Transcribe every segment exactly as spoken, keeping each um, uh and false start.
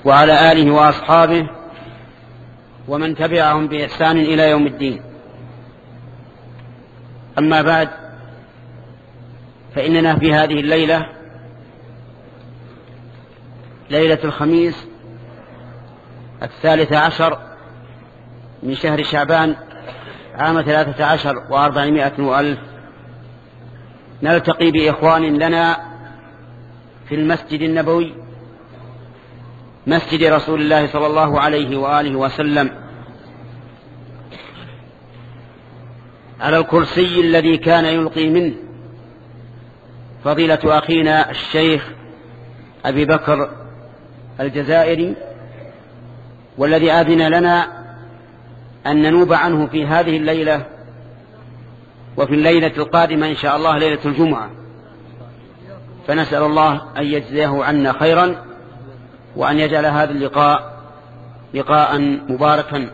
وعلى آله وأصحابه ومن تبعهم بإحسان إلى يوم الدين. أما بعد، فإننا في هذه الليلة، ليلة الخميس الثالث عشر من شهر شعبان عام ثلاثة عشر وأربعمائة وألف، نلتقي بإخوان لنا في المسجد النبوي، مسجد رسول الله صلى الله عليه وآله وسلم، على الكرسي الذي كان يلقي منه فضيلة أخينا الشيخ أبي بكر الجزائري، والذي آذن لنا أن ننوب عنه في هذه الليلة وفي الليلة القادمة إن شاء الله ليلة الجمعة، فنسأل الله أن يجزيه عنا خيرا وأن يجعل هذا اللقاء لقاء مباركا.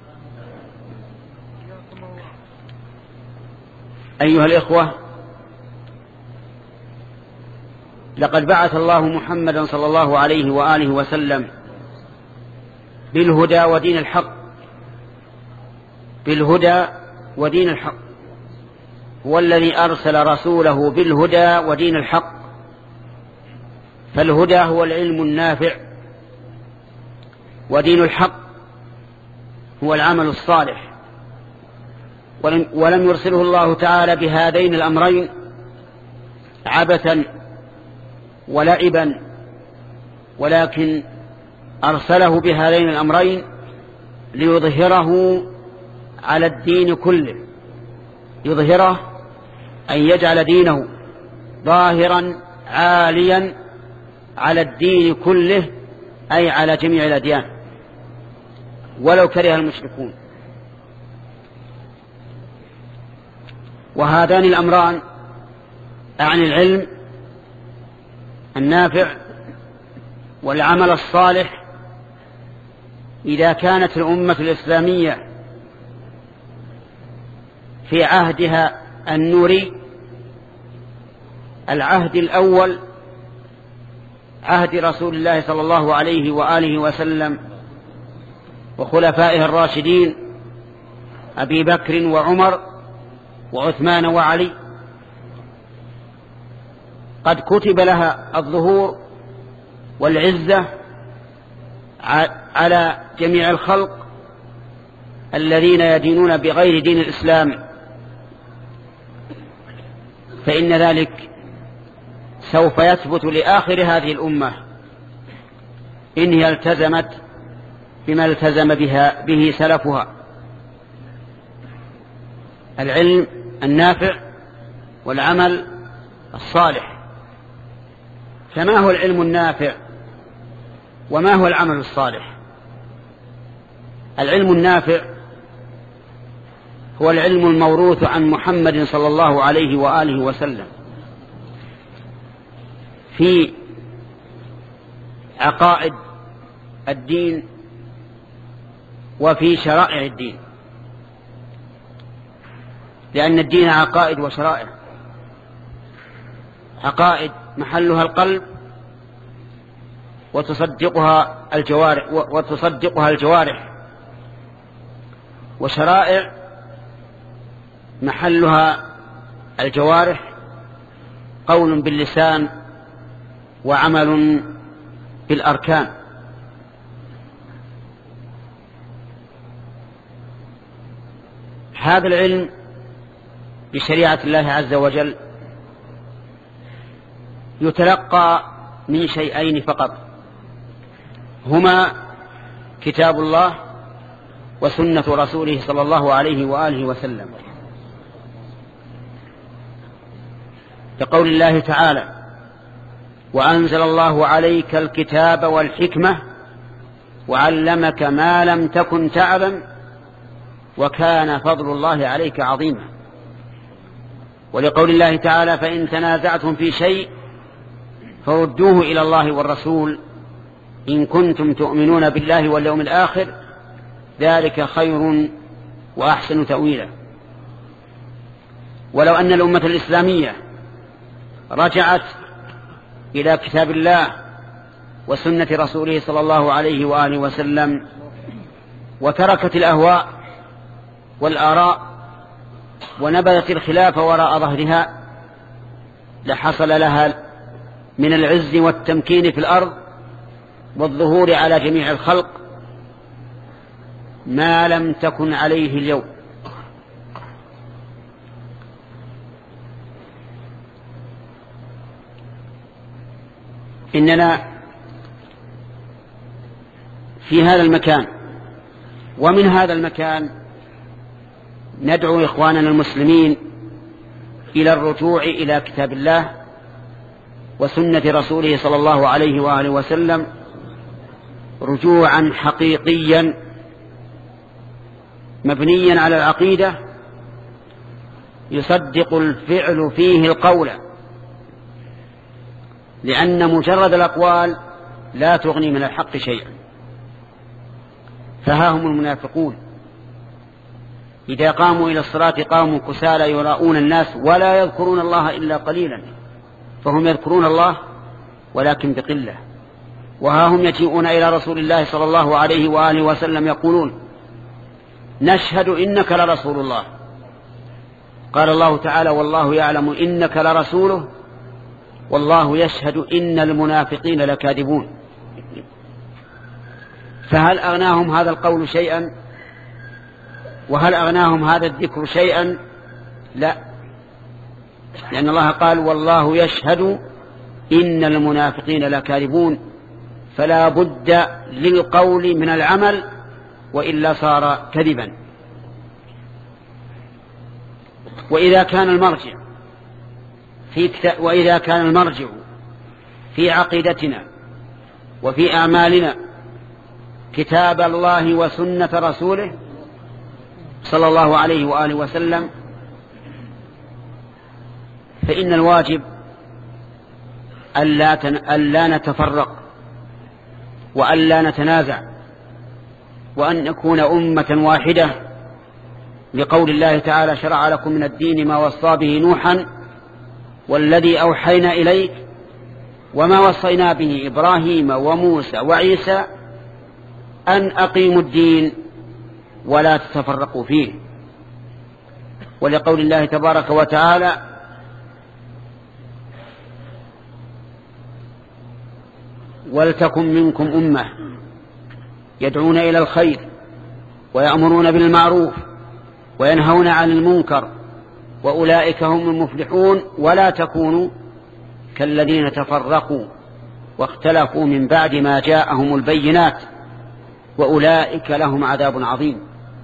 أيها الإخوة، لقد بعث الله محمدا صلى الله عليه وآله وسلم بالهدى ودين الحق، بالهدى ودين الحق، هو الذي أرسل رسوله بالهدى ودين الحق. فالهدى هو العلم النافع، ودين الحق هو العمل الصالح. ولم يرسله الله تعالى بهذين الأمرين عبثا ولعبا، ولكن أرسله بهذين الأمرين ليظهره على الدين كله، يظهره أن يجعل دينه ظاهرا عاليا على الدين كله، أي على جميع الأديان ولو كره المشركون. وهذان الأمران عن العلم النافع والعمل الصالح، إذا كانت الأمة الإسلامية في عهدها النوري، العهد الأول عهد رسول الله صلى الله عليه وآله وسلم وخلفائه الراشدين أبي بكر وعمر وعثمان وعلي، قد كتب لها الظهور والعزة على جميع الخلق الذين يدينون بغير دين الإسلام، فإن ذلك سوف يثبت لآخر هذه الأمة إن هي التزمت بما التزم بها به سلفها، العلم النافع والعمل الصالح. فما هو العلم النافع وما هو العمل الصالح؟ العلم النافع هو العلم الموروث عن محمد صلى الله عليه وآله وسلم في عقائد الدين وفي شرائع الدين، لأن الدين عقائد وشرائع. عقائد محلها القلب وتصدقها الجوارح وتصدقها الجوارح، وشرائع محلها الجوارح، قول باللسان وعمل بالأركان. هذا العلم بشريعة الله عز وجل يتلقى من شيئين فقط، هما كتاب الله وسنة رسوله صلى الله عليه وآله وسلم. كقول الله تعالى: وأنزل الله عليك الكتاب والحكمة وعلمك ما لم تكن تعلم وكان فضل الله عليك عظيما. ولقول الله تعالى: فإن تنازعتم في شيء فردوه إلى الله والرسول إن كنتم تؤمنون بالله واليوم الآخر ذلك خير وأحسن تأويلا. ولو أن الأمة الإسلامية رجعت إلى كتاب الله وسنة رسوله صلى الله عليه وآله وسلم، وتركت الأهواء والآراء ونبذت الخلاف وراء ظهرها، لحصل لها من العز والتمكين في الأرض والظهور على جميع الخلق ما لم تكن عليه اليوم. إننا في هذا المكان ومن هذا المكان ندعو إخواننا المسلمين إلى الرجوع إلى كتاب الله وسنة رسوله صلى الله عليه وآله وسلم رجوعا حقيقيا مبنيا على العقيدة يصدق الفعل فيه القول، لأن مجرد الأقوال لا تغني من الحق شيئا. فها هم المنافقون إذا قاموا إلى الصلاة قاموا كسالى يراءون الناس ولا يذكرون الله إلا قليلا، فهم يذكرون الله ولكن بقلة. وها هم يجيئون إلى رسول الله صلى الله عليه وآله وسلم يقولون نشهد إنك لرسول الله. قال الله تعالى والله يعلم إنك لرسوله والله يشهد إن المنافقين لكاذبون. فهل أغناهم هذا القول شيئا؟ وهل أغناهم هذا الذكر شيئا؟ لا، لأن الله قال والله يشهد إن المنافقين لكاذبون، فلا بد للقول من العمل وإلا صار كذبا. وإذا كان المرجع في وإذا كان المرجع في عقيدتنا وفي أعمالنا كتاب الله وسنة رسوله صلى الله عليه وآله وسلم، فإن الواجب ألا نتفرق وألا نتنازع وأن نكون أمة واحدة، لقول الله تعالى شرع لكم من الدين ما وصى به نوحا والذي أوحينا إليك وما وصينا به إبراهيم وموسى وعيسى أن أقيموا الدين ولا تتفرقوا فيه. ولقول الله تبارك وتعالى ولتكن منكم أمة يدعون إلى الخير ويأمرون بالمعروف وينهون عن المنكر وأولئك هم المفلحون ولا تكونوا كالذين تفرقوا واختلفوا من بعد ما جاءهم البينات وأولئك لهم عذاب عظيم.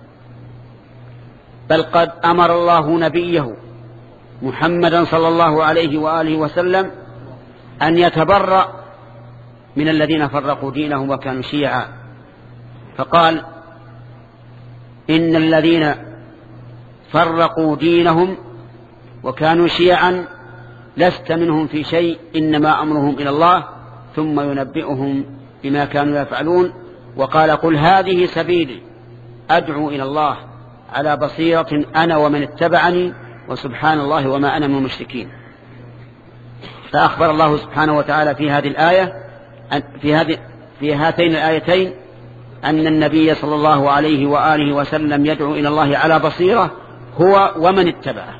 بل قد أمر الله نبيه محمدا صلى الله عليه وآله وسلم أن يتبرأ من الذين فرقوا دينهم وكانوا شيعا، فقال إن الذين فرقوا دينهم وكانوا شيعا لست منهم في شيء إنما أمرهم إلى الله ثم ينبئهم بما كانوا يفعلون. وقال قل هذه سبيلي أدعو إلى الله على بصيرة أنا ومن اتبعني وسبحان الله وما أنا من المشركين. فأخبر الله سبحانه وتعالى في هذه الآية في هذه في هاتين الآيتين أن النبي صلى الله عليه وآله وسلم يدعو إلى الله على بصيرة هو ومن اتبعه،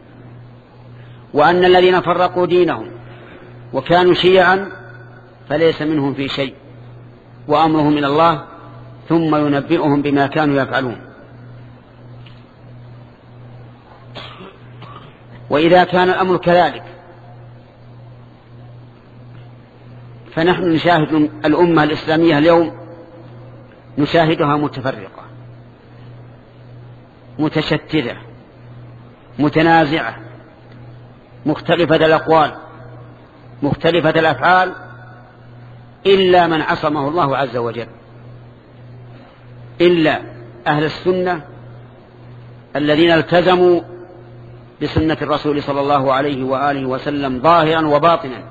وأن الذين فرقوا دينهم وكانوا شيعا فليس منهم في شيء وأمرهم إلى الله ثم ينبئهم بما كانوا يفعلون. وإذا كان الأمر كذلك فنحن نشاهد الأمة الإسلامية اليوم نشاهدها متفرقة متشتتة متنازعة مختلفة الأقوال مختلفة الأفعال إلا من عصمه الله عز وجل، إلا أهل السنة الذين التزموا بسنة الرسول صلى الله عليه وآله وسلم ظاهرا وباطنا،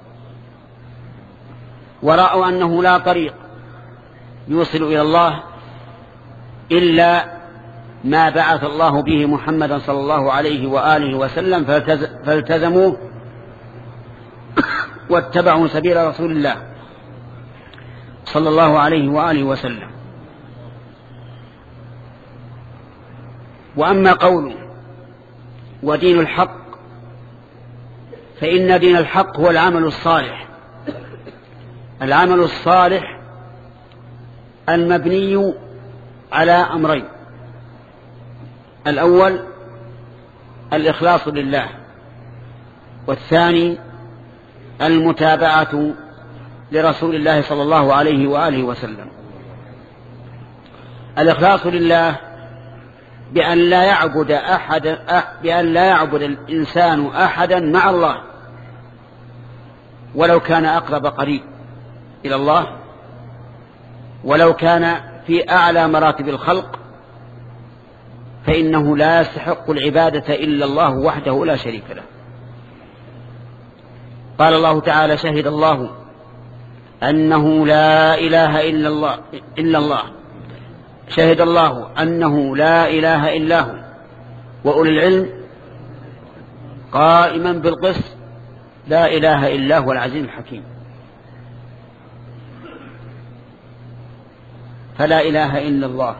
ورأوا أنه لا طريق يوصل إلى الله إلا ما بعث الله به محمدا صلى الله عليه وآله وسلم، فالتزموه واتبعوا سبيل رسول الله صلى الله عليه وآله وسلم. وأما قوله ودين الحق، فإن دين الحق هو العمل الصالح. العمل الصالح المبني على أمرين: الأول الإخلاص لله، والثاني المتابعة لرسول الله صلى الله عليه وآله وسلم. الإخلاص لله بأن لا يعبد أحد بأن لا يعبد الإنسان أحدا مع الله، ولو كان أقرب قريب إلى الله، ولو كان في أعلى مراتب الخلق، فإنه لا يستحق العبادة إلا الله وحده لا شريك له. قال الله تعالى: شهد الله أنه لا إله إلا الله إلا الله شهد الله أنه لا إله إلا هو وأولي العلم قائما بالقسط لا إله إلا هو العزيز الحكيم. فلا إله إلا الله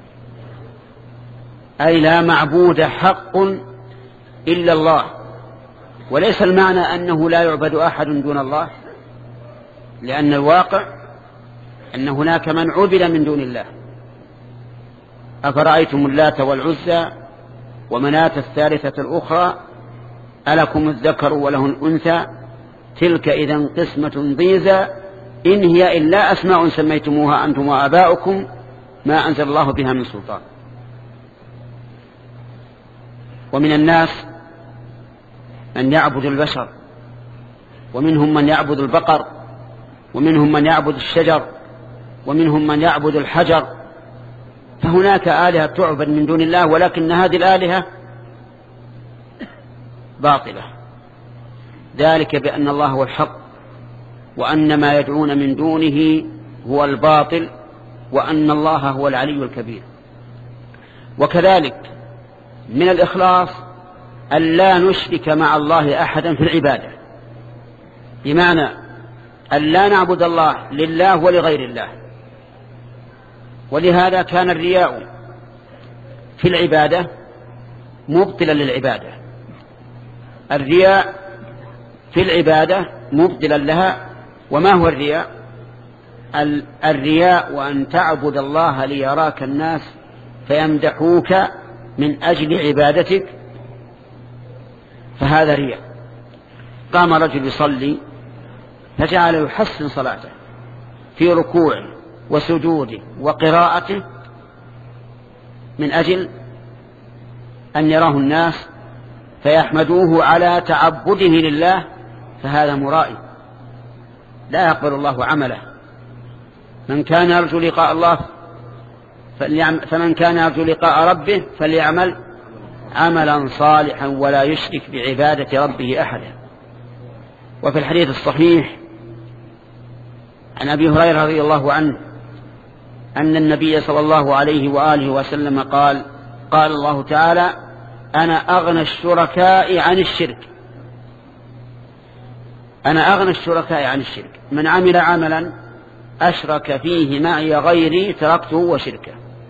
أي لا معبود حق إلا الله، وليس المعنى أنه لا يعبد أحد دون الله، لأن الواقع أن هناك من عبد من دون الله. أفرأيتم اللات والعزى ومناة الثالثة الأخرى ألكم الذكر وله الأنثى تلك إذن قسمة ضيزى إن هي إلا أسماء سميتموها أنتم وآباؤكم ما أنزل الله بها من سلطان. ومن الناس من يعبد البشر، ومنهم من يعبد البقر، ومنهم من يعبد الشجر، ومنهم من يعبد الحجر. فهناك آلهة تعبد من دون الله، ولكن هذه الآلهة باطلة، ذلك بأن الله هو الحق، وأن ما يدعون من دونه هو الباطل، وأن الله هو العلي الكبير. وكذلك من الإخلاص أن لا نشرك مع الله أحدا في العبادة، بمعنى أن لا نعبد الله لله ولغير الله. ولهذا كان الرياء في العبادة مبطلا للعبادة. الرياء في العبادة مبطلا لها. وما هو الرياء؟ الرياء وأن تعبد الله ليراك الناس فيمدحوك من أجل عبادتك، فهذا رياء. قام رجل يصلي فجعل يحسن صلاته في ركوعه وسجوده وقراءته من أجل أن يراه الناس فيحمدوه على تعبده لله، فهذا مرائي لا يقبل الله عمله. من كان يرجو لقاء الله فمن كان يرجو لقاء ربه فليعمل عملا صالحا ولا يشرك بعبادة ربه أحدا. وفي الحديث الصحيح عن أبي هريرة رضي الله عنه أن النبي صلى الله عليه وآله وسلم قال: قال الله تعالى: أنا أغنى الشركاء عن الشرك أنا أغنى الشركاء عن الشرك من عمل عملا أشرك فيه معي غيري تركته وشركه.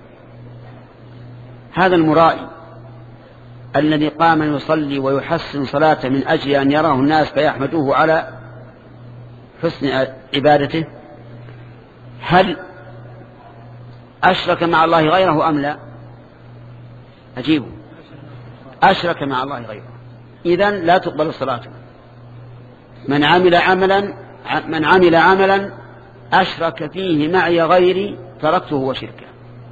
هذا المرائي الذي قام يصلي ويحسن صلاته من أجل أن يراه الناس فيحمدوه على حسن عبادته، هل أشرك مع الله غيره أم لا؟ أجيبه، أشرك مع الله غيره، إذن لا تقبل صلاته. من عمل عملا من عمل عملا أشرك فيه معي غيري تركته وشركه.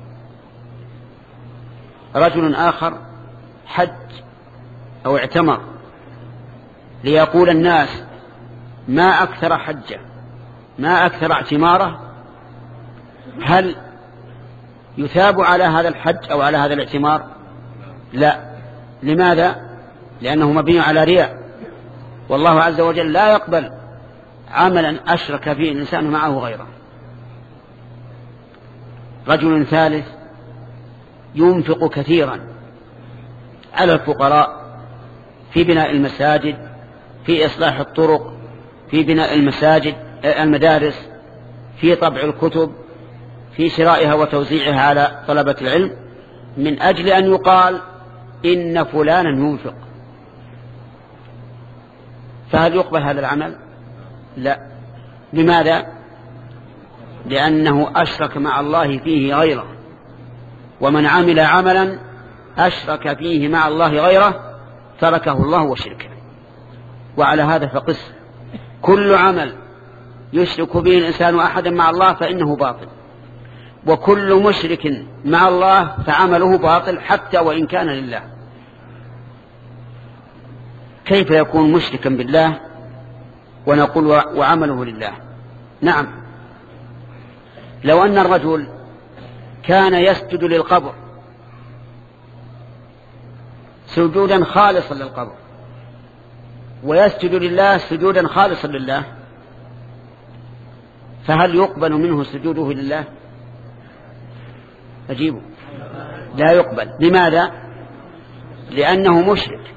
رجل آخر حج أو اعتمر ليقول الناس ما أكثر حجه ما أكثر اعتماره، هل يثاب على هذا الحج أو على هذا الاعتمار؟ لا. لماذا؟ لأنه مبني على رياء، والله عز وجل لا يقبل عملا أشرك فيه الإنسان معه غيره. رجل ثالث ينفق كثيرا على الفقراء في بناء المساجد، في إصلاح الطرق، في بناء المساجد المدارس، في طبع الكتب، في شرائها وتوزيعها على طلبة العلم، من أجل أن يقال إن فلانا ينفق. فهل يقبل هذا العمل؟ لا. لماذا؟ لأنه أشرك مع الله فيه غيره، ومن عمل عملا أشرك فيه مع الله غيره تركه الله وشركه. وعلى هذا فقس، كل عمل يشرك به الإنسان أحدا مع الله فإنه باطل، وكل مشرك مع الله فعمله باطل حتى وإن كان لله. كيف يكون مشركا بالله ونقول وعمله لله؟ نعم، لو أن الرجل كان يسجد للقبر سجودا خالصا للقبر، ويسجد لله سجودا خالصا لله، فهل يقبل منه سجوده لله؟ أجيبه، لا يقبل. لماذا؟ لأنه مشرك،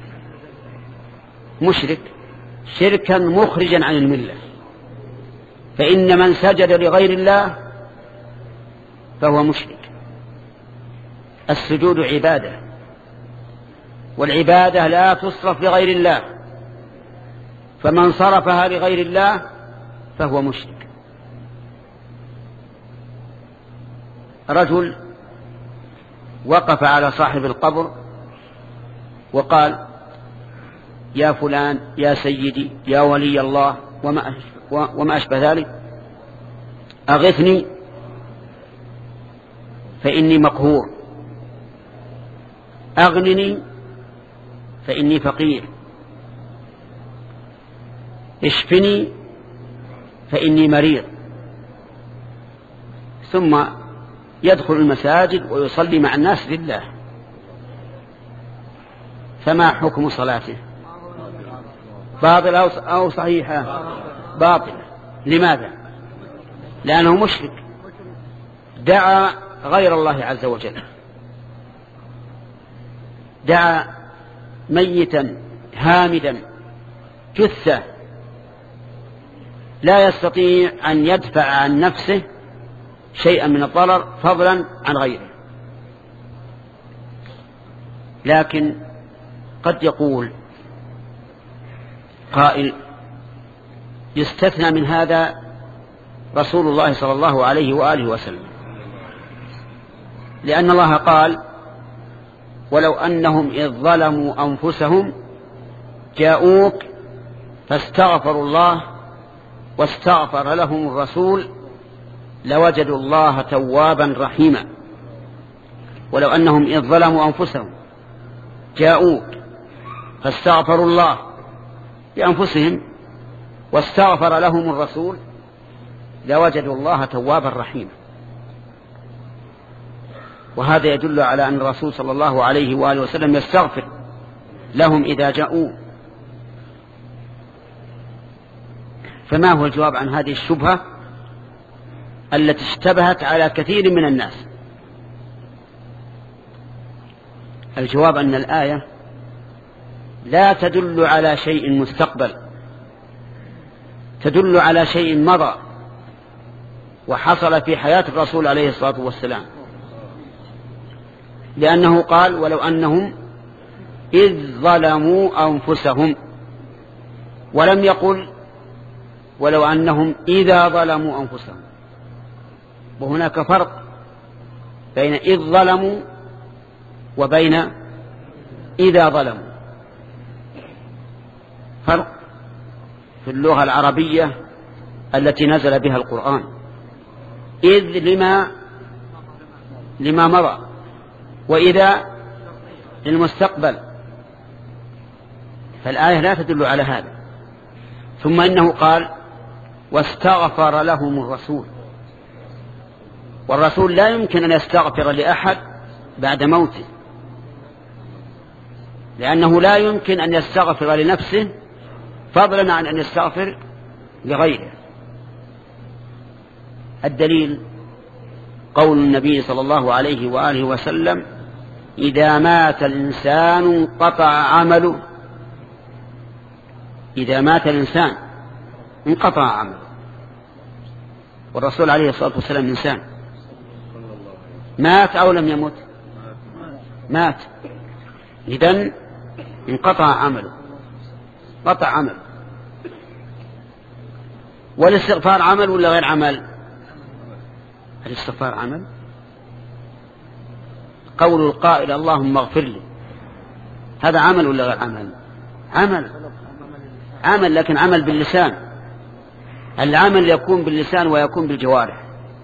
مشرك شركا مخرجا عن الملة. فإن من سجد لغير الله فهو مشرك. السجود عبادة، والعبادة لا تصرف لغير الله، فمن صرفها لغير الله فهو مشرك. رجل وقف على صاحب القبر وقال: يا فلان، يا سيدي، يا ولي الله، وما وما أشبه ذلك، أغثني فإني مقهور، أغنني فإني فقير، اشفني فإني مريض. ثم يدخل المساجد ويصلي مع الناس لله. فما حكم صلاته؟ باطلة أو صحيحة؟ باطلة. لماذا؟ لأنه مشرك، دعا غير الله عز وجل، دعا ميتا هامدا جثة لا يستطيع أن يدفع عن نفسه شيئا من الضرر فضلا عن غيره. لكن قد يقول قائل: يستثنى من هذا رسول الله صلى الله عليه وآله وسلم، لأن الله قال: ولو أنهم إذ ظلموا أنفسهم جاءوك فاستغفروا الله واستغفر لهم الرسول لوجدوا الله توابا رحيما. ولو أنهم إذ ظلموا أنفسهم جاءوك فاستغفروا الله بأنفسهم واستغفر لهم الرسول لوجدوا الله توابا رحيما. وهذا يدل على أن الرسول صلى الله عليه وآله وسلم يستغفر لهم إذا جاءوا. فما هو الجواب عن هذه الشبهة التي اشتبهت على كثير من الناس؟ الجواب أن الآية لا تدل على شيء مستقبل، تدل على شيء مضى وحصل في حياة الرسول عليه الصلاة والسلام، لأنه قال: ولو أنهم إذ ظلموا أنفسهم، ولم يقل ولو أنهم إذا ظلموا أنفسهم. وهناك فرق بين إذ ظلموا وبين إذا ظلموا، فرق في اللغة العربية التي نزل بها القرآن. إذ لما لما مضى، وإذا للمستقبل، فالآية لا تدل على هذا. ثم إنه قال: واستغفر لهم الرسول، والرسول لا يمكن أن يستغفر لأحد بعد موته، لأنه لا يمكن أن يستغفر لنفسه فضلا عن أن يستغفر لغيره. الدليل قول النبي صلى الله عليه وآله وسلم: إذا مات الإنسان انقطع عمله. إذا مات الإنسان انقطع عمله. والرسول عليه الصلاة والسلام إنسان. مات أو لم يمت؟ مات. إذن انقطع عمله، قطع عمل. والاستغفار عمل ولا غير عمل؟ الاستغفار عمل. قول القائل اللهم اغفر لي هذا عمل ولا غير عمل؟ عمل. عمل، لكن عمل باللسان. العمل يكون باللسان ويكون بالجوارح.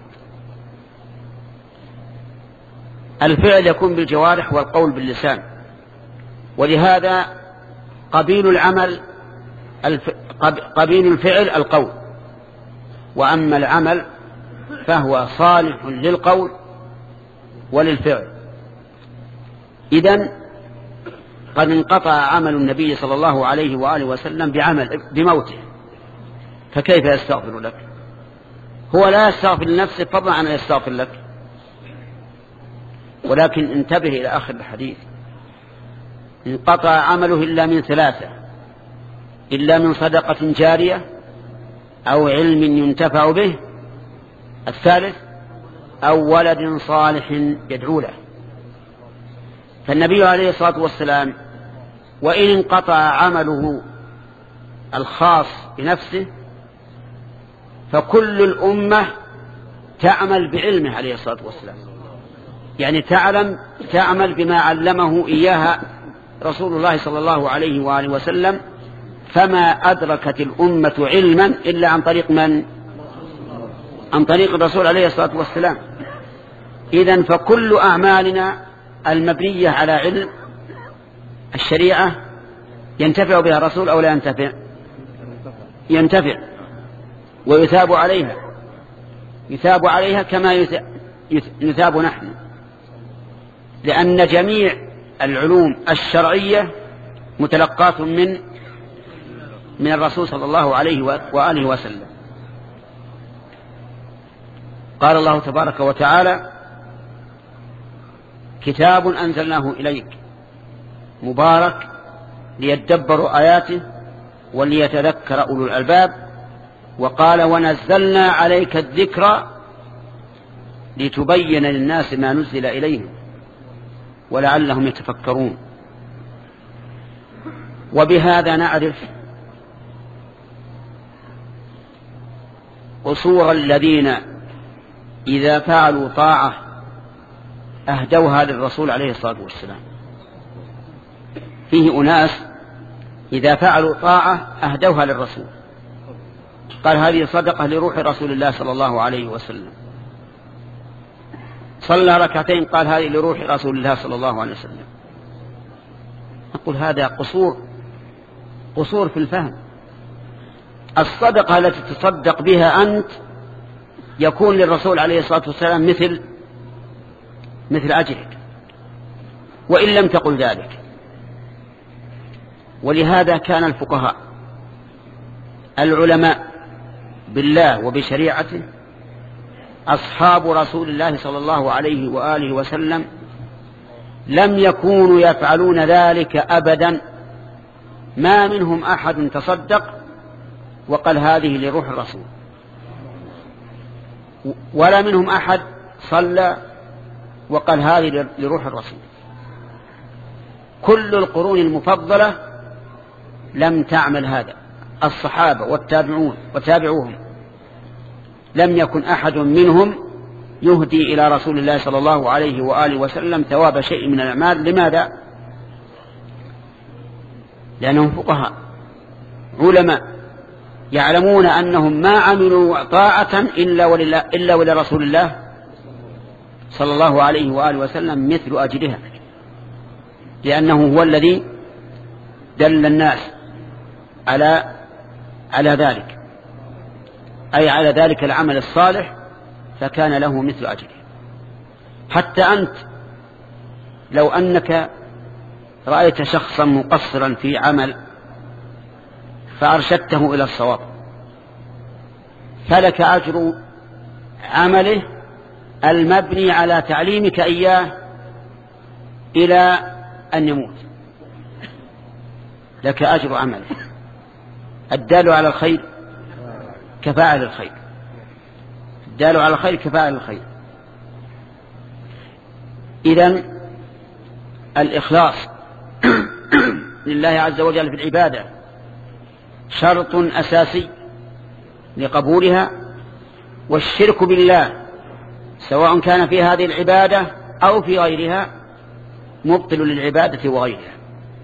الفعل يكون بالجوارح والقول باللسان. ولهذا قبيل العمل الف... قبيل الفعل القول، وأما العمل فهو صالح للقول وللفعل. إذن قد انقطع عمل النبي صلى الله عليه وآله وسلم بعمل بموته، فكيف يستغفر لك؟ هو لا يستغفر لنفسه فضلا عن يستغفر لك. ولكن انتبه إلى آخر الحديث: انقطع عمله إلا من ثلاثة: إلا من صدقة جارية أو علم ينتفع به، الثالث أو ولد صالح يدعو له. فالنبي عليه الصلاة والسلام وإن انقطع عمله الخاص بنفسه فكل الأمة تعمل بعلمه عليه الصلاة والسلام، يعني تعلم تعمل بما علمه إياها رسول الله صلى الله عليه وآله وسلم. فما أدركت الأمة علما إلا عن طريق من؟ عن طريق الرسول عليه الصلاة والسلام. إذن فكل أعمالنا المبنية على علم الشريعة ينتفع بها الرسول أو لا ينتفع؟ ينتفع ويثاب عليها، يثاب عليها كما يثاب نحن، لأن جميع العلوم الشرعية متلقاة من من الرسول صلى الله عليه وآله وسلم. قال الله تبارك وتعالى: كتاب أنزلناه إليك مبارك ليدبروا آياته وليتذكر أولو الألباب. وقال: ونزلنا عليك الذكر لتبين للناس ما نزل إليهم ولعلهم يتفكرون. وبهذا نعرف قصور الذين إذا فعلوا طاعة أهدوها للرسول عليه الصلاة والسلام. فيه أناس إذا فعلوا طاعة أهدوها للرسول، قال هذه صدقة لروح رسول الله صلى الله عليه وسلم. صلى ركعتين قال هذه لروح رسول الله صلى الله عليه وسلم. نقول هذا قصور قصور في الفهم. الصدقة التي تصدق بها أنت يكون للرسول عليه الصلاة والسلام مثل مثل أجرك وإن لم تقل ذلك. ولهذا كان الفقهاء العلماء بالله وبشريعته أصحاب رسول الله صلى الله عليه وآله وسلم لم يكونوا يفعلون ذلك أبدا. ما منهم أحد تصدق وقال هذه لروح الرسول، ولا منهم أحد صلى وقال هذه لروح الرسول. كل القرون المفضلة لم تعمل هذا. الصحابة والتابعون وتابعوهم لم يكن أحد منهم يهدي إلى رسول الله صلى الله عليه وآله وسلم ثواب شيء من الأعمال. لماذا؟ لأنهم فقهاء علماء يعلمون أنهم ما عملوا طاعة إلا ولله إلا ولرسول الله صلى الله عليه وآله وسلم مثل أجرها، لأنه هو الذي دل الناس على على ذلك، أي على ذلك العمل الصالح، فكان له مثل أجره. حتى أنت لو أنك رأيت شخصا مقصرا في عمل فأرشدته إلى الصواب فلك أجر عمله المبني على تعليمك إياه إلى أن يموت، لك أجر عمله. الدال على الخير كفاعل الخير. الدال على الخير كفاعل الخير. إذن الإخلاص لله عز وجل في العبادة شرط أساسي لقبولها، والشرك بالله سواء كان في هذه العبادة أو في غيرها مبطل للعبادة وغيرها.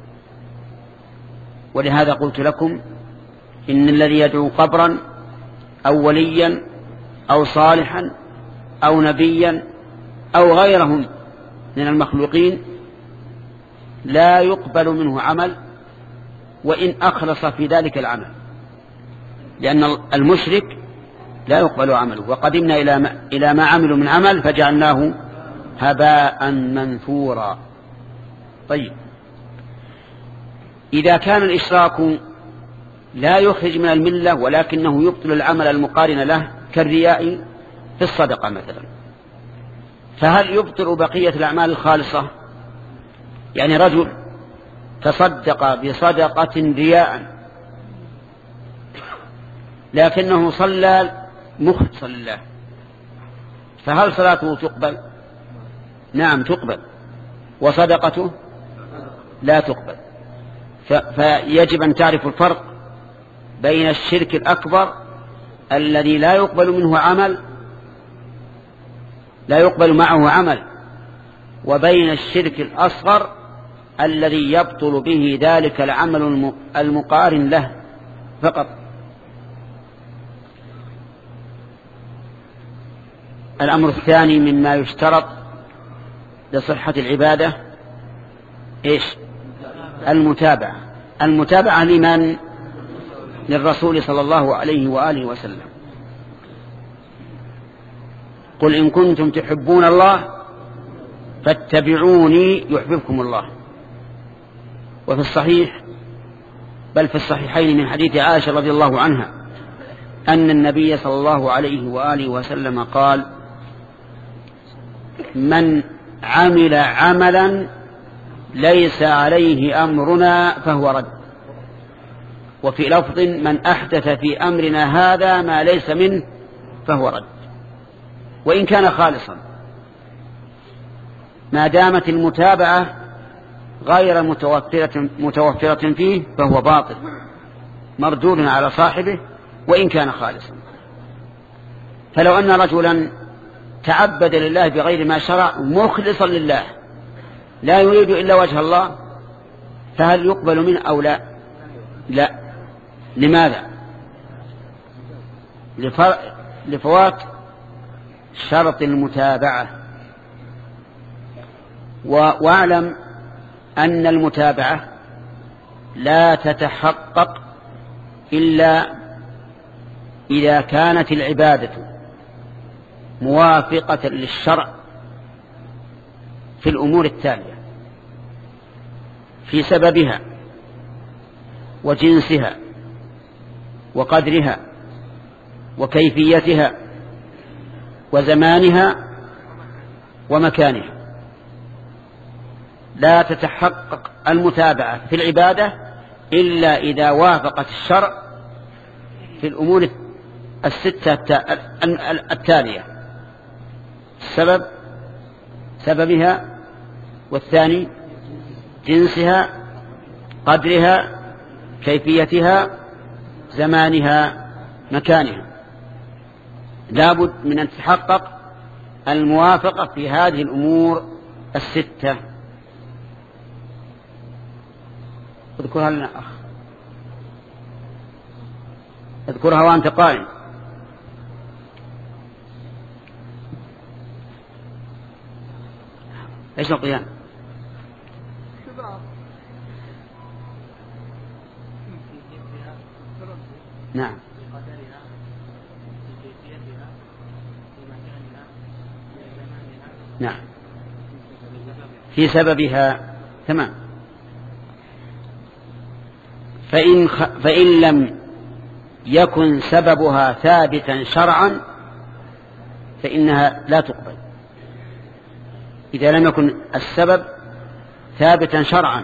ولهذا قلت لكم إن الذي يدعو قبرا أو وليا أو صالحا أو نبيا أو غيرهم من المخلوقين لا يقبل منه عمل وإن أخلص في ذلك العمل، لأن المشرك لا يقبل عمله. وقدمنا إلى ما, إلى ما عملوا من عمل فجعلناه هباء منثورا. طيب، إذا كان الإشراك لا يخرج من الملة ولكنه يبطل العمل المقارن له كالرياء في الصدقة مثلا، فهل يبطل بقية الأعمال الخالصة؟ يعني رجل تصدق بصدقة رياء لكنه صلى مخلصا لله، فهل صلاته تقبل؟ نعم تقبل، وصدقته لا تقبل. فيجب أن تعرف الفرق بين الشرك الأكبر الذي لا يقبل منه عمل لا يقبل معه عمل وبين الشرك الأصغر الذي يبطل به ذلك العمل المقارن له فقط. الأمر الثاني مما يشترط لصحة العبادة إيش؟ المتابعة. المتابعة لمن؟ للرسول صلى الله عليه وآله وسلم. قل إن كنتم تحبون الله فاتبعوني يحببكم الله. وفي الصحيح بل في الصحيحين من حديث عائشة رضي الله عنها أن النبي صلى الله عليه وآله وسلم قال: من عمل عملا ليس عليه أمرنا فهو رد. وفي لفظ: من أحدث في أمرنا هذا ما ليس منه فهو رد. وإن كان خالصا ما دامت المتابعة غير متوفرة, متوفرة فيه فهو باطل مردود على صاحبه وإن كان خالصا. فلو أن رجلا تعبد لله بغير ما شرع مخلصا لله لا يريد إلا وجه الله، فهل يقبل منه أو لا؟ لا. لماذا؟ لفوات شرط المتابعة. واعلم أن المتابعة لا تتحقق إلا إذا كانت العبادة موافقة للشرع في الأمور التالية: في سببها وجنسها وقدرها وكيفيتها وزمانها ومكانها. لا تتحقق المتابعة في العبادة إلا إذا وافقت الشرع في الأمور الستة التالية: السبب سببها، والثاني جنسها، قدرها، كيفيتها، زمانها، مكانها. لابد من أن تتحقق الموافقة في هذه الأمور الستة. اذكرها لنا أخ، اذكرها وأنت قائم. ايش القيام؟ نعم. نعم في سببها. تمام. فإن, خ... فإن لم يكن سببها ثابتا شرعا فإنها لا تقبل. إذا لم يكن السبب ثابتا شرعا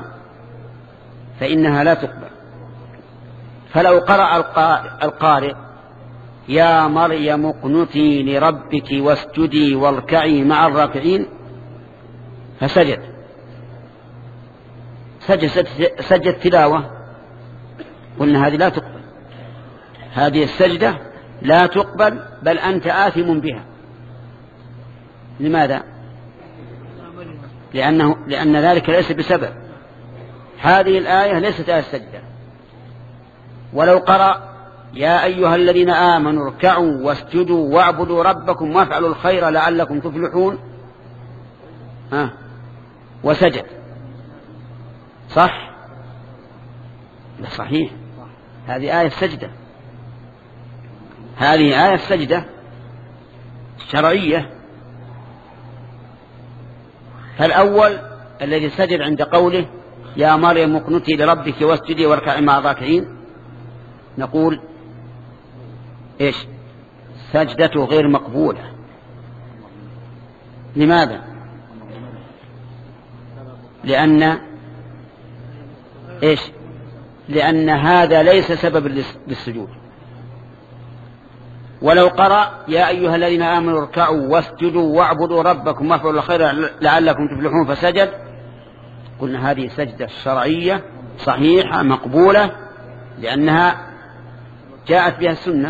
فإنها لا تقبل. فلو قرأ القارئ يا مريم اقنتي لربك واسجدي واركعي مع الراكعين فسجد سجد, سجد, سجد تلاوة. قلنا هذه لا تقبل، هذه السجدة لا تقبل، بل أنت آثم بها. لماذا؟ لأنه لأن ذلك ليس بسبب. هذه الآية ليست آية السجدة. ولو قرأ يا أيها الذين آمنوا اركعوا واسجدوا واعبدوا ربكم وافعلوا الخير لعلكم تفلحون ها وسجد، صح؟ لا صحيح، هذه آية السجدة، هذه آية السجدة شرعية. فالأول الذي سجد عند قوله يا مريم اقنتي لربك واسجدي واركعي مع الراكعين نقول ايش؟ سجدته غير مقبولة. لماذا؟ لأن ايش؟ لأن هذا ليس سبب للسجود. ولو قرأ يا أيها الذين آمنوا اركعوا واسجدوا واعبدوا ربكم وافعلوا الخير لعلكم تفلحون فسجد، قلنا هذه سجدة شرعية صحيحة مقبولة لأنها جاءت بها السنة.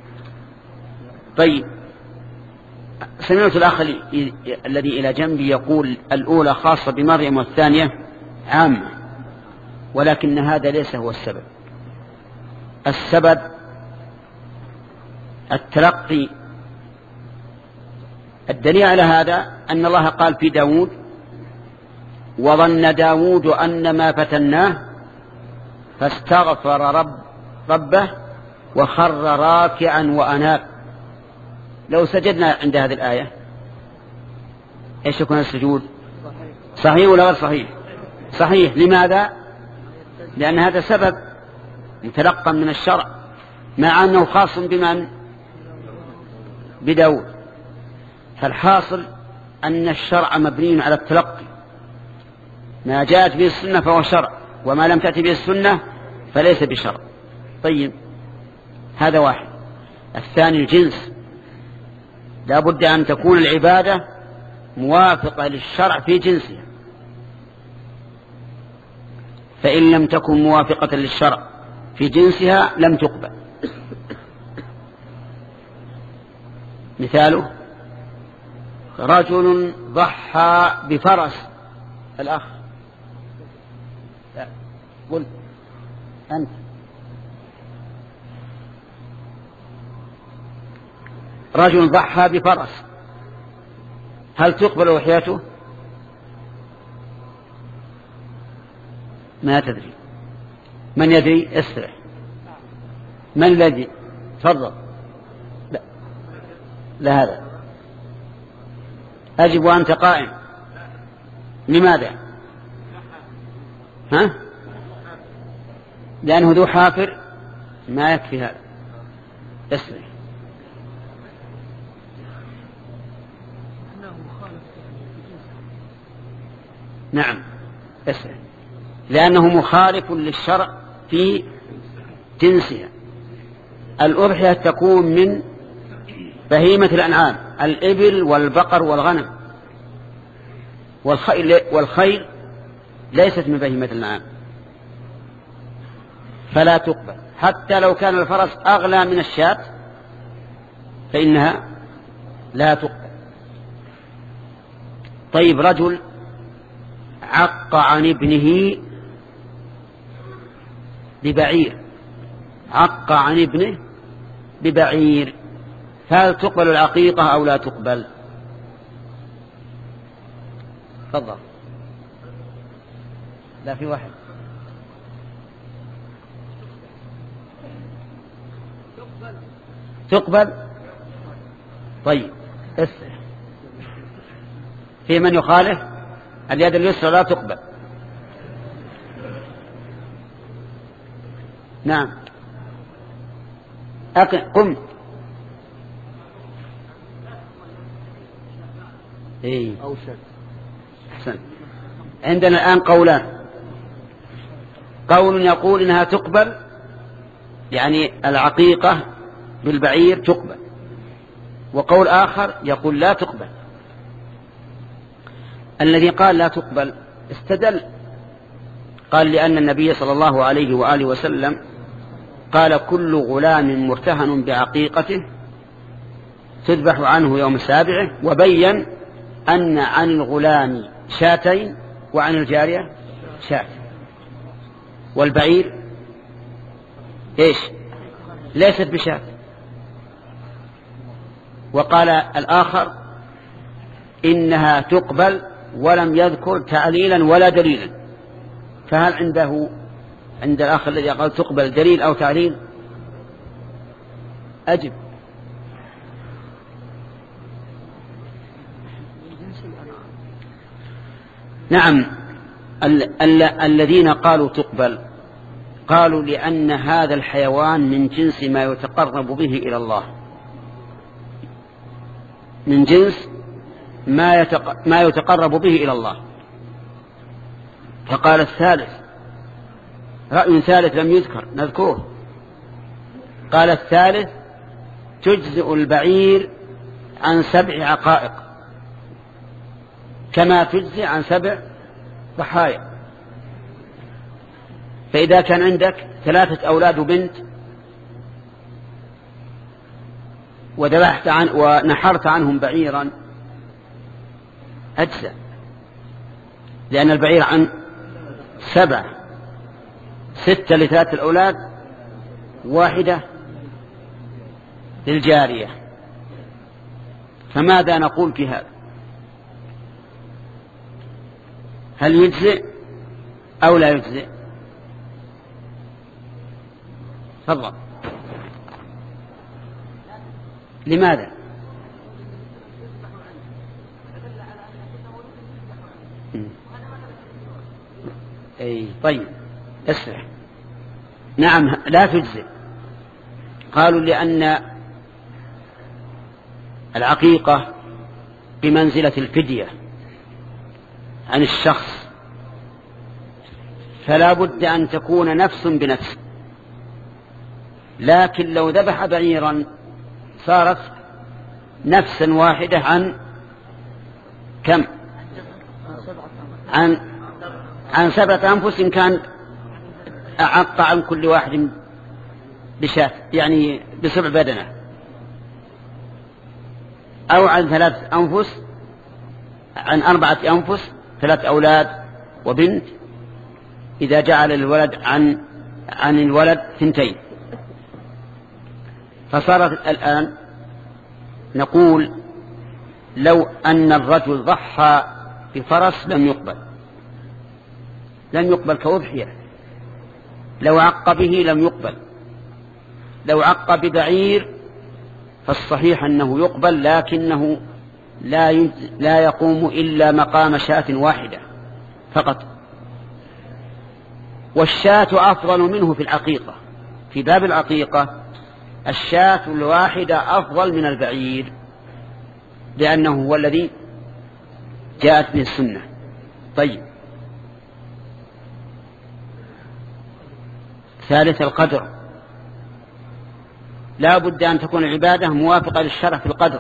طيب، سمعت الأخ الذي إلى جنبي يقول الأولى خاصة بمريم والثانية عامة، ولكن هذا ليس هو السبب. السبب التلقي. الدليل على هذا أن الله قال في داود وظن داود أن ما فتناه فاستغفر رب ربه وخر راكعا وأناب. لو سجدنا عند هذه الآية ايش يكون السجود؟ صحيح ولا غير صحيح؟ صحيح. لماذا؟ لأن هذا سبب متلقى من الشرع، مع أنه خاص بمن؟ بداود. فالحاصل أن الشرع مبني على التلقي، ما جاءت به السنة فهو شرع، وما لم تأتي به السنة فليس بشرع. طيب، هذا واحد. الثاني الجنس، لا بد أن تكون العبادة موافقة للشرع في جنسها، فإن لم تكن موافقة للشرع في جنسها لم تقبل. مثاله رجل ضحى بفرس. الأخ لا قل أنت. رجل ضحى بفرس، هل تقبل وحياته؟ ما تدري. من يدري؟ اسرع. من الذي؟ تفضل. لا لا هذا. أجب وأنت قائم. لماذا؟ ها؟ لأنه ذو حافر. ما يكفي هذا. اسرع. نعم اسرع، لأنه مخالف للشرع في جنسها. الأضحية تكون من بهيمة الأنعام، الإبل والبقر والغنم، والخيل, والخيل ليست من بهيمة الأنعام فلا تقبل. حتى لو كان الفرس أغلى من الشاة فإنها لا تقبل. طيب، رجل عق عن ابنه ببعير، عق عن ابنه ببعير، هل تقبل العقيقة أو لا تقبل؟ تفضل. لا، في واحد. تقبل. طيب اسمع، في من يخالف؟ اليد اليسرى لا تقبل. نعم قم. اي احسن. عندنا الآن قولان. قول يقول إنها تقبل، يعني العقيقة بالبعير تقبل، وقول آخر يقول لا تقبل. الذي قال لا تقبل استدل، قال لأن النبي صلى الله عليه وآله وسلم قال كل غلام مرتهن بعقيقته تذبح عنه يوم سابعه، وبين أن عن الغلام شاتين وعن الجارية شات، والبعير إيش ليست بشات. وقال الآخر إنها تقبل ولم يذكر تعليلا ولا دليلا، فهل عنده عند الآخر الذي قال تقبل دليل أو تعليل؟ أجب. نعم، ال ال الذين قالوا تقبل قالوا لأن هذا الحيوان من جنس ما يتقرب به إلى الله، من جنس ما, يتق... ما يتقرب به إلى الله. فقال الثالث رأي ثالث لم يذكر نذكره، قال الثالث تجزئ البعير عن سبع عقائق كما تجزئ عن سبع ضحايا. فإذا كان عندك ثلاثة أولاد وبنت وذبحت عن ونحرت عنهم بعيرا أجزأ، لأن البعير عن سبع، ستة لثلاثة الأولاد، واحدة للجارية. فماذا نقول في هذا؟ هل يجزئ أو لا يجزئ؟ تفضل. لماذا؟ أي طيب اسرع. نعم لا تجزئ. قالوا لأن العقيقة بمنزلة الفدية عن الشخص، فلا بد أن تكون نفس بنفس. لكن لو ذبح بعيرا صارت نفسا واحدة عن كم؟ عن عن سبعة أنفس، إن كان أعق عن كل واحد بشاة، يعني بسبع بدنة، أو عن ثلاث أنفس، عن أربعة أنفس، ثلاث أولاد وبنت، إذا جعل الولد عن عن الولد ثنتين. فصارت الآن نقول لو أن الرجل ضحى بفرس لم يقبل، لم يقبل كأضحية. لو عق به لم يقبل. لو عق ببعير فالصحيح أنه يقبل، لكنه لا لا يقوم إلا مقام شاة واحدة فقط. والشاة أفضل منه في العقيقة، في باب العقيقة الشاة الواحدة أفضل من البعير، لأنه هو الذي جاءت به السنة. طيب، ثالث القدر. لا بد أن تكون العبادة موافقة للشرع في القدر،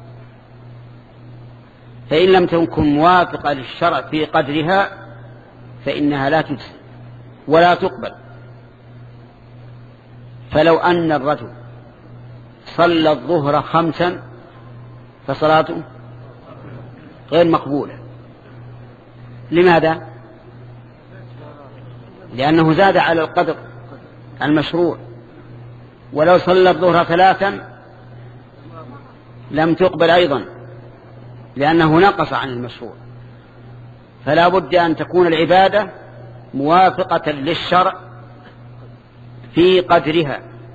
فإن لم تكن موافقة للشرع في قدرها فإنها لا تجزي ولا تقبل. فلو أن الرجل صلى الظهر خمسا فصلاته غير مقبولة. لماذا؟ لأنه زاد على القدر المشروع. ولو صلى الظهر ثلاثا لم تقبل أيضا، لأنه نقص عن المشروع. فلا بد أن تكون العبادة موافقة للشرع في قدرها،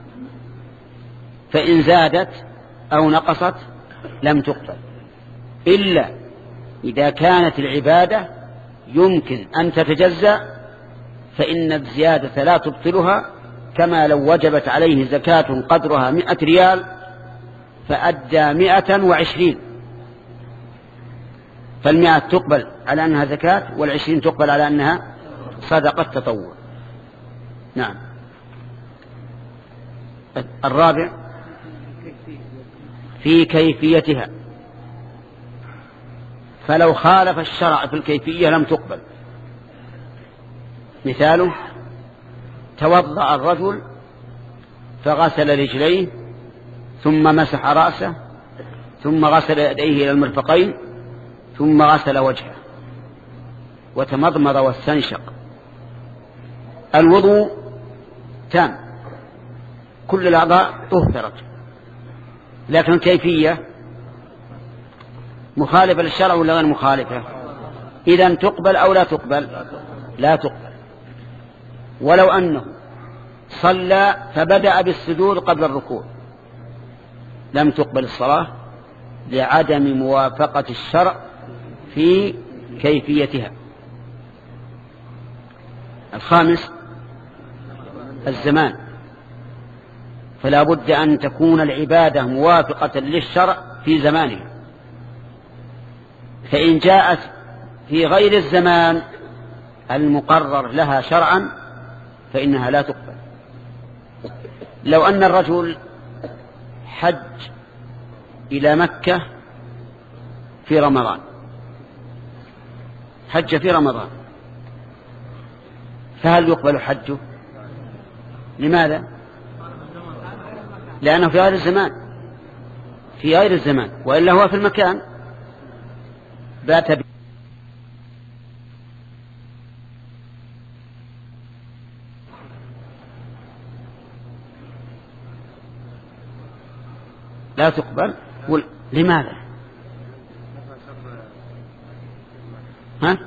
فإن زادت أو نقصت لم تقبل، إلا إذا كانت العبادة يمكن أن تتجزأ، فإن الزيادة لا تبطلها، كما لو وجبت عليه زكاة قدرها مئة ريال فأدى مئة وعشرين، فالمئة تقبل على أنها زكاة، والعشرين تقبل على أنها صدقة تطوع. نعم. الرابع في كيفيتها، فلو خالف الشرع في الكيفية لم تقبل. مثاله: توضأ الرجل فغسل رجليه ثم مسح رأسه ثم غسل يديه إلى المرفقين ثم غسل وجهه وتمضمض واستنشق. الوضوء تام، كل الأعضاء طهرت، لكن الكيفية مخالفة للشرع ولا غير مخالفة؟ إذن تقبل أو لا تقبل؟ لا تقبل. ولو أنه صلى فبدأ بالسجود قبل الركوع لم تقبل الصلاة لعدم موافقة الشرع في كيفيتها. الخامس: الزمان، فلا بد أن تكون العبادة موافقة للشرع في زمانها، فإن جاءت في غير الزمان المقرر لها شرعا فإنها لا تقبل. لو أن الرجل حج إلى مكة في رمضان، حج في رمضان، فهل يقبل حجه؟ لماذا؟ لأنه في غير الزمان، في غير الزمان، وإلا هو في المكان بات ب... لا تقبل. لماذا؟ ها؟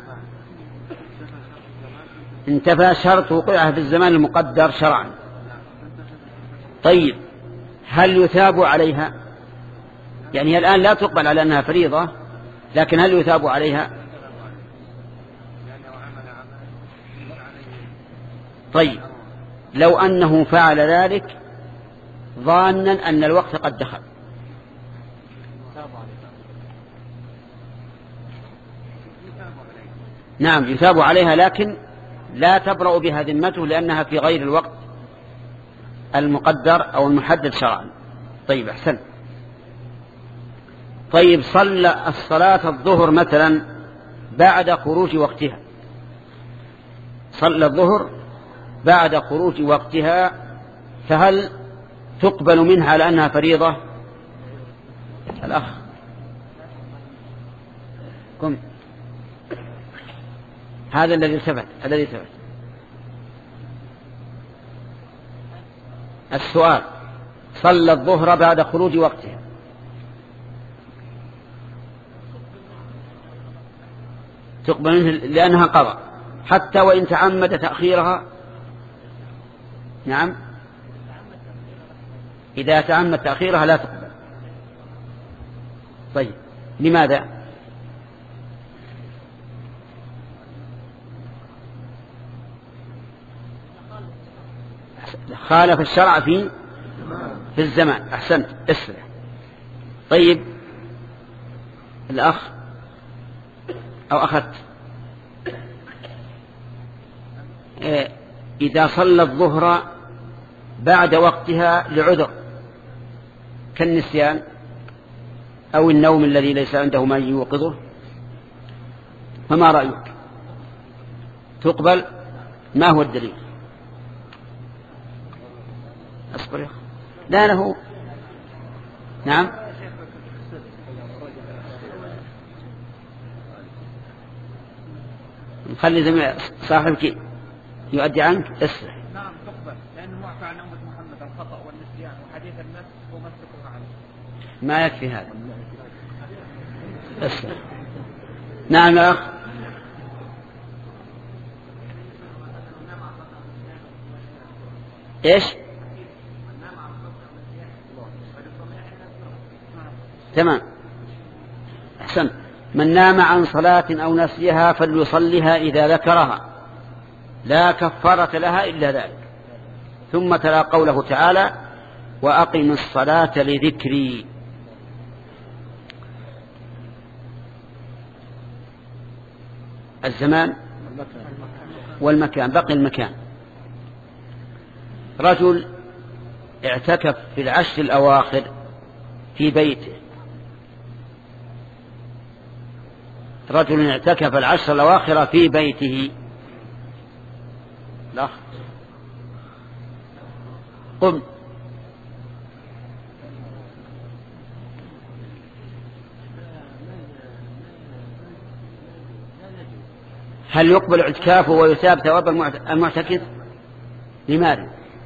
انتفى شرط وقوعها في الزمان المقدر شرعا. طيب، هل يثاب عليها؟ يعني الآن لا تقبل على أنها فريضة، لكن هل يثاب عليها؟ طيب، لو أنه فعل ذلك ظانا أن الوقت قد دخل، نعم يثاب عليها، لكن لا تبرأ بها ذمته لأنها في غير الوقت المقدر أو المحدد شرعا. طيب، أحسن. طيب، صلى الصلاة الظهر مثلا بعد خروج وقتها، صلى الظهر بعد خروج وقتها، فهل تقبل منها لأنها فريضة؟ الأخ قم، هذا الذي ثبت، الذي ثبت. السؤال: صلى الظهر بعد خروج وقتها، تقبل منه لأنها قضى حتى وإن تعمد تأخيرها؟ نعم، إذا تعمد تأخيرها لا تقبل. طيب، لماذا؟ خالف الشرع في في الزمان. أحسنت، اسمع. طيب، الأخ أو أخذت إذا صلى الظهر بعد وقتها لعذر كالنسيان أو النوم الذي ليس عنده ما يوقظه، فما رأيك؟ تقبل؟ ما هو الدليل؟ أصبر يا أخي، لا له. نعم، نخلي زميل صاحبك يؤدي عنك. اسرع. نعم تقبل، لأنه معفى عن أمة محمد الخطأ والنسيان وحديث النفس ومسكها عنه. ما يكفي هذا. اسرع. نعم يا أخ. إيش؟ تمام، أحسن. من نام عن صلاة أو نسيها فليصلها إذا ذكرها لا كفارة لها إلا ذلك. ثم تلا قوله تعالى: وأقم الصلاة لذكري. الزمان والمكان، بقي المكان. رجل اعتكف في العشر الأواخر في بيته. رجل اعتكف العشر الأواخر في بيته. لا قم. هل يقبل اعتكافه ويثاب ثواب المعتكف؟ لماذا؟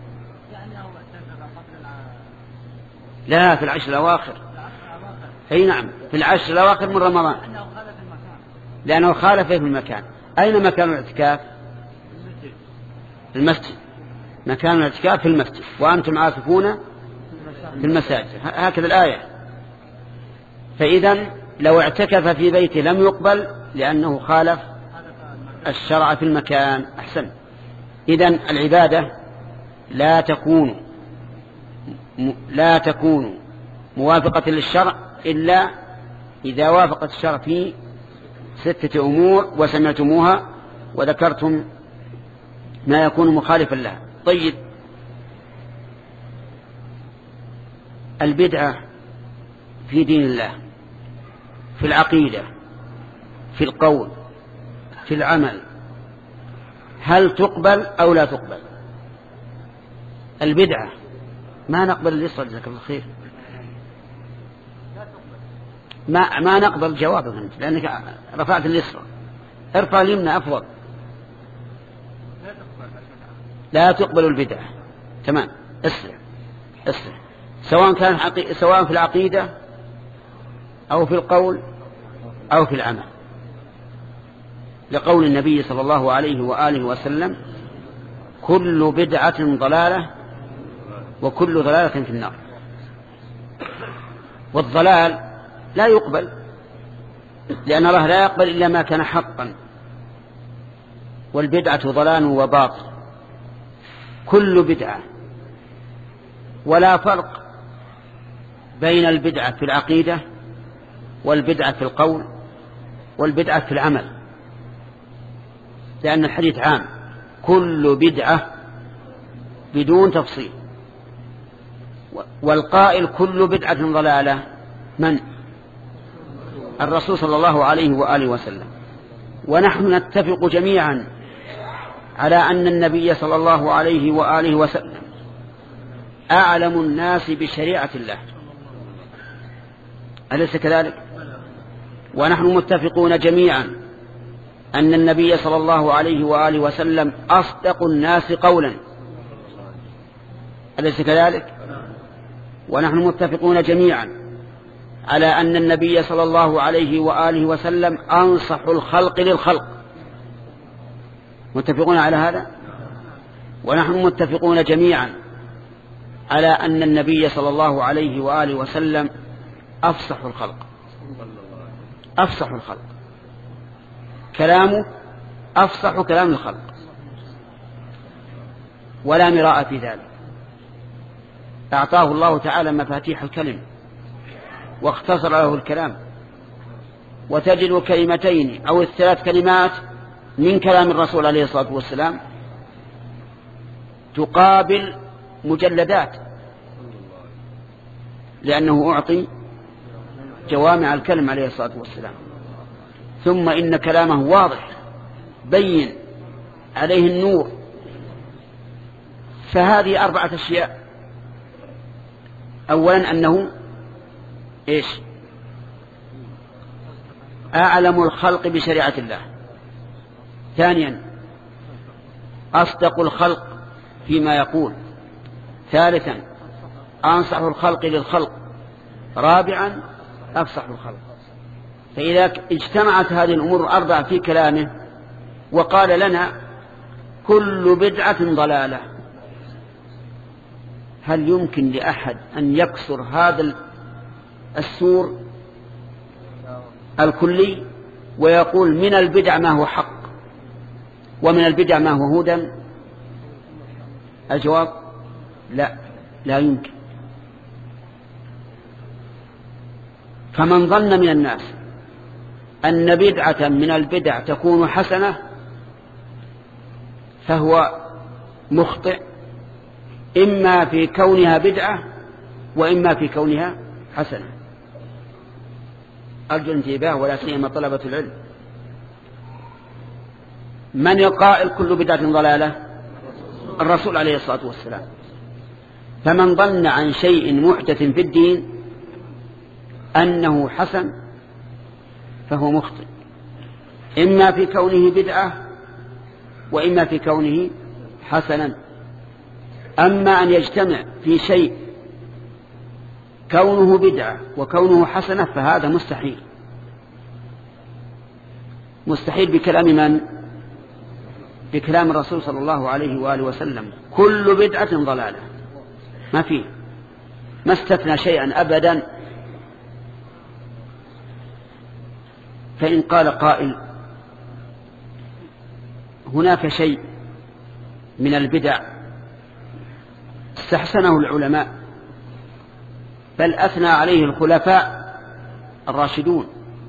لا، في العشر الأواخر. أي نعم، في العشر الأواخر من رمضان، لأنه خالف في المكان. أين مكان الاعتكاف؟ المسجد. مكان الاعتكاف في المسجد، وأنتم عاكفون في المساجد، هكذا الآية. فإذا لو اعتكف في بيته لم يقبل لأنه خالف الشرع في المكان. أحسن. إذن العبادة لا تكون لا تكون موافقة للشرع إلا إذا وافقت الشرع في ستة أمور وسمعتموها وذكرتم ما يكون مخالفا لها. طيب، البدعة في دين الله، في العقيدة، في القول، في العمل، هل تقبل أو لا تقبل؟ البدعة ما نقبل الإصرار، جزاك الله خير، ما ما نقبل جوابك أنت لأنك رفعت الإصرار. ارفع اليمنى أفضل. لا تقبل البدعة. تمام. اسرع اسرع. سواء كان حقيقة، سواء في العقيدة أو في القول أو في العمل، لقول النبي صلى الله عليه وآله وسلم: كل بدعة ضلالة وكل ضلالة في النار. والضلال لا يقبل، لأن الله لا يقبل إلا ما كان حقا، والبدعة ضلال وباطل. كل بدعة، ولا فرق بين البدعة في العقيدة والبدعة في القول والبدعة في العمل، لأن الحديث عام: كل بدعة بدون تفصيل. والقائل كل بدعة ضلالة من؟ الرسول صلى الله عليه وآله وسلم. ونحن نتفق جميعا على أن النبي صلى الله عليه وآله وسلم أعلم الناس بشريعة الله، أليس كذلك؟ ونحن متفقون جميعا أن النبي صلى الله عليه وآله وسلم أصدق الناس قولا، أليس كذلك؟ ونحن متفقون جميعا على أن النبي صلى الله عليه وآله وسلم أنصح الخلق للخلق. متفقون على هذا؟ ونحن متفقون جميعا على أن النبي صلى الله عليه وآله وسلم أفصح الخلق. أفصح الخلق، كلامه أفصح كلام الخلق، ولا مراء في ذلك. أعطاه الله تعالى مفاتيح الكلم واختصر له الكلام، وتجد كلمتين أو الثلاث كلمات من كلام الرسول عليه الصلاة والسلام تقابل مجلدات، لأنه أعطي جوامع الكلم عليه الصلاة والسلام. ثم إن كلامه واضح بين عليه النور. فهذه أربعة أشياء: أولا أنه إيش؟ أعلم الخلق بشريعة الله. ثانيا أصدق الخلق فيما يقول. ثالثا أنصح الخلق للخلق. رابعا أفصح الخلق. فإذا اجتمعت هذه الأمور الأربعة في كلامه وقال لنا كل بدعة ضلالة، هل يمكن لأحد أن يكسر هذا السور الكلي ويقول من البدع ما هو حق ومن البدع ما هو هدى؟ الجواب لا، لا يمكن. فمن ظن من الناس أن بدعة من البدع تكون حسنة فهو مخطئ، إما في كونها بدعة وإما في كونها حسنة. أرجو الانتباه ولا سيما طلبة العلم. من القائل كل بدعة ضلالة؟ الرسول عليه الصلاة والسلام. فمن ظن عن شيء محدث في الدين أنه حسن فهو مخطئ، إما في كونه بدعة وإما في كونه حسنا. أما أن يجتمع في شيء كونه بدعة وكونه حسنة فهذا مستحيل. مستحيل بكلام من؟ بكلام الرسول صلى الله عليه وآله وسلم: كل بدعة ضلالة. ما فيه، ما استثنى شيئا أبدا. فإن قال قائل هناك شيء من البدع استحسنه العلماء بل أثنى عليه الخلفاء الراشدون،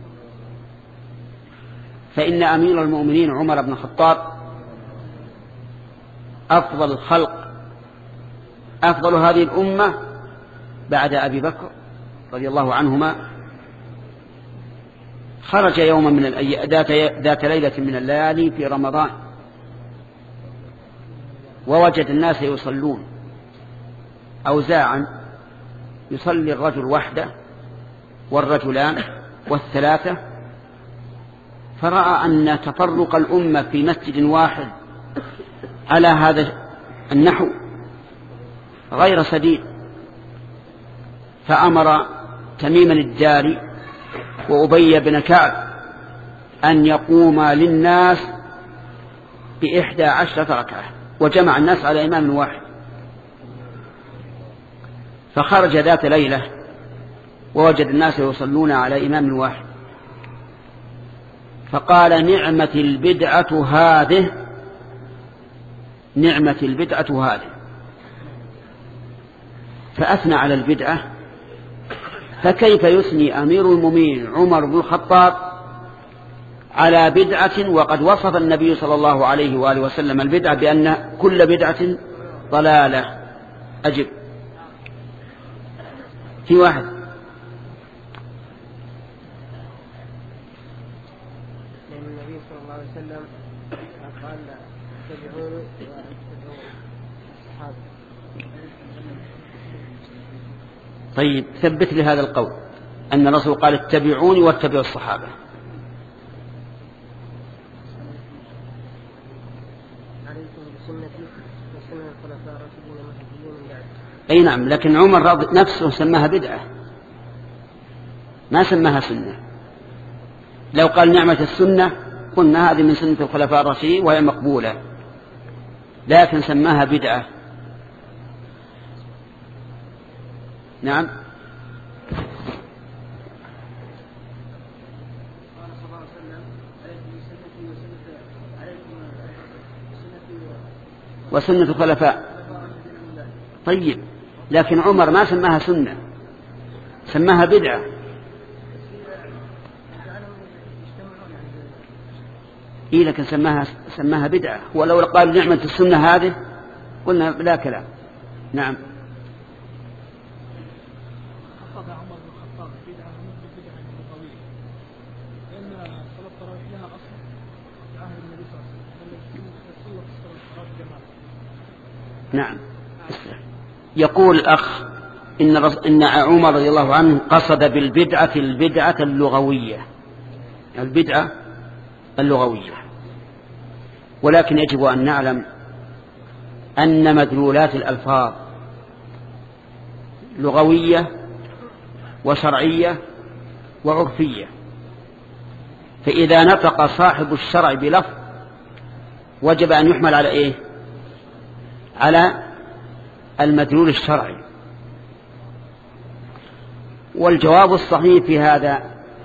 فإن أمير المؤمنين عمر بن الخطاب أفضل الخلق، أفضل هذه الأمة بعد أبي بكر رضي الله عنهما، خرج يوما من الأيام ذات ليلة من الليالي في رمضان ووجد الناس يصلون أوزاعا، يصلي الرجل وحده والرجلان والثلاثة، فرأى أن تفرق الأمة في مسجد واحد على هذا النحو غير سديد، فأمر تميما الداري وأبي بن كعب أن يقوما للناس بإحدى عشرة ركعة، وجمع الناس على إمام واحد. فخرج ذات ليلة ووجد الناس يصلون على إمام واحد، فقال: نعمة البدعة هذه، نعمة البدعة هذه. فأثنى على البدعة. فكيف يثني أمير المؤمنين عمر بن الخطاب على بدعة وقد وصف النبي صلى الله عليه وآله وسلم البدعة بأن كل بدعة ضلالة؟ أجب. في واحد لأن النبي صلى الله عليه وسلم قال: اتبعوني واتبعوا الصحابة. طيب، ثبت لي هذا القول أن الرسول قال: اتبعوني واتبعوا الصحابة. عليكم بسنتي وسنة الخلفاء الراشدين المهديين من بعد. أي نعم، لكن عمر نفسه سماها بدعة، ما سماها سنة. لو قال نعمة السنة قلنا هذه من سنة الخلفاء الراشدين وهي مقبولة، لكن سماها بدعة. نعم. وسنة الخلفاء. طيب، لكن عمر ما سماها سنة، سماها بدعة. إيه، لكن سماها سماها بدعة. ولو قال نعمة السنة هذه قلنا لا كلام. نعم. خطب عمر بن الخطاب بدعة من بدعة لغوية، لأن صلاة التراويح لها أصل في عهد النبي صلى الله عليه وسلم التي صلت الصلاة جماعة. نعم. يقول الأخ إن إن عمر رضي الله عنه قصد بالبدعة البدعة اللغوية، البدعة اللغوية، ولكن يجب أن نعلم أن مدلولات الألفاظ لغوية وشرعية وعرفية، فإذا نطق صاحب الشرع بلفظ وجب أن يحمل على إيه؟ على المدلول الشرعي. والجواب الصحيح في هذا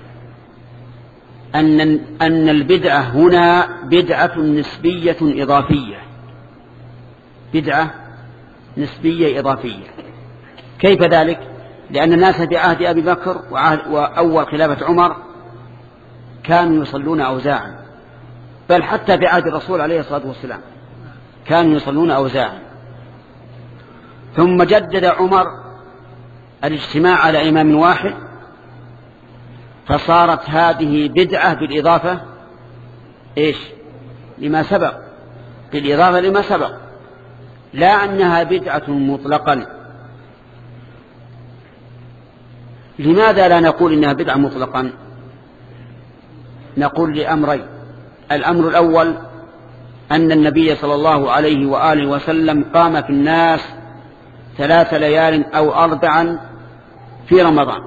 أن أن البدعة هنا بدعة نسبية إضافية، بدعة نسبية إضافية. كيف ذلك؟ لأن الناس في عهد أبي بكر وأول خلافة عمر كانوا يصلون أوزاعا، بل حتى في عهد الرسول عليه الصلاة والسلام كانوا يصلون أوزاعا، ثم جدد عمر الاجتماع على إمام واحد، فصارت هذه بدعة بالإضافة إيش لما سبق، بالإضافة لما سبق، لا أنها بدعة مطلقا. لماذا لا نقول إنها بدعة مطلقا؟ نقول لأمرين. الأمر الأول أن النبي صلى الله عليه وآله وسلم قام في الناس ثلاث ليال أو أربعا في رمضان،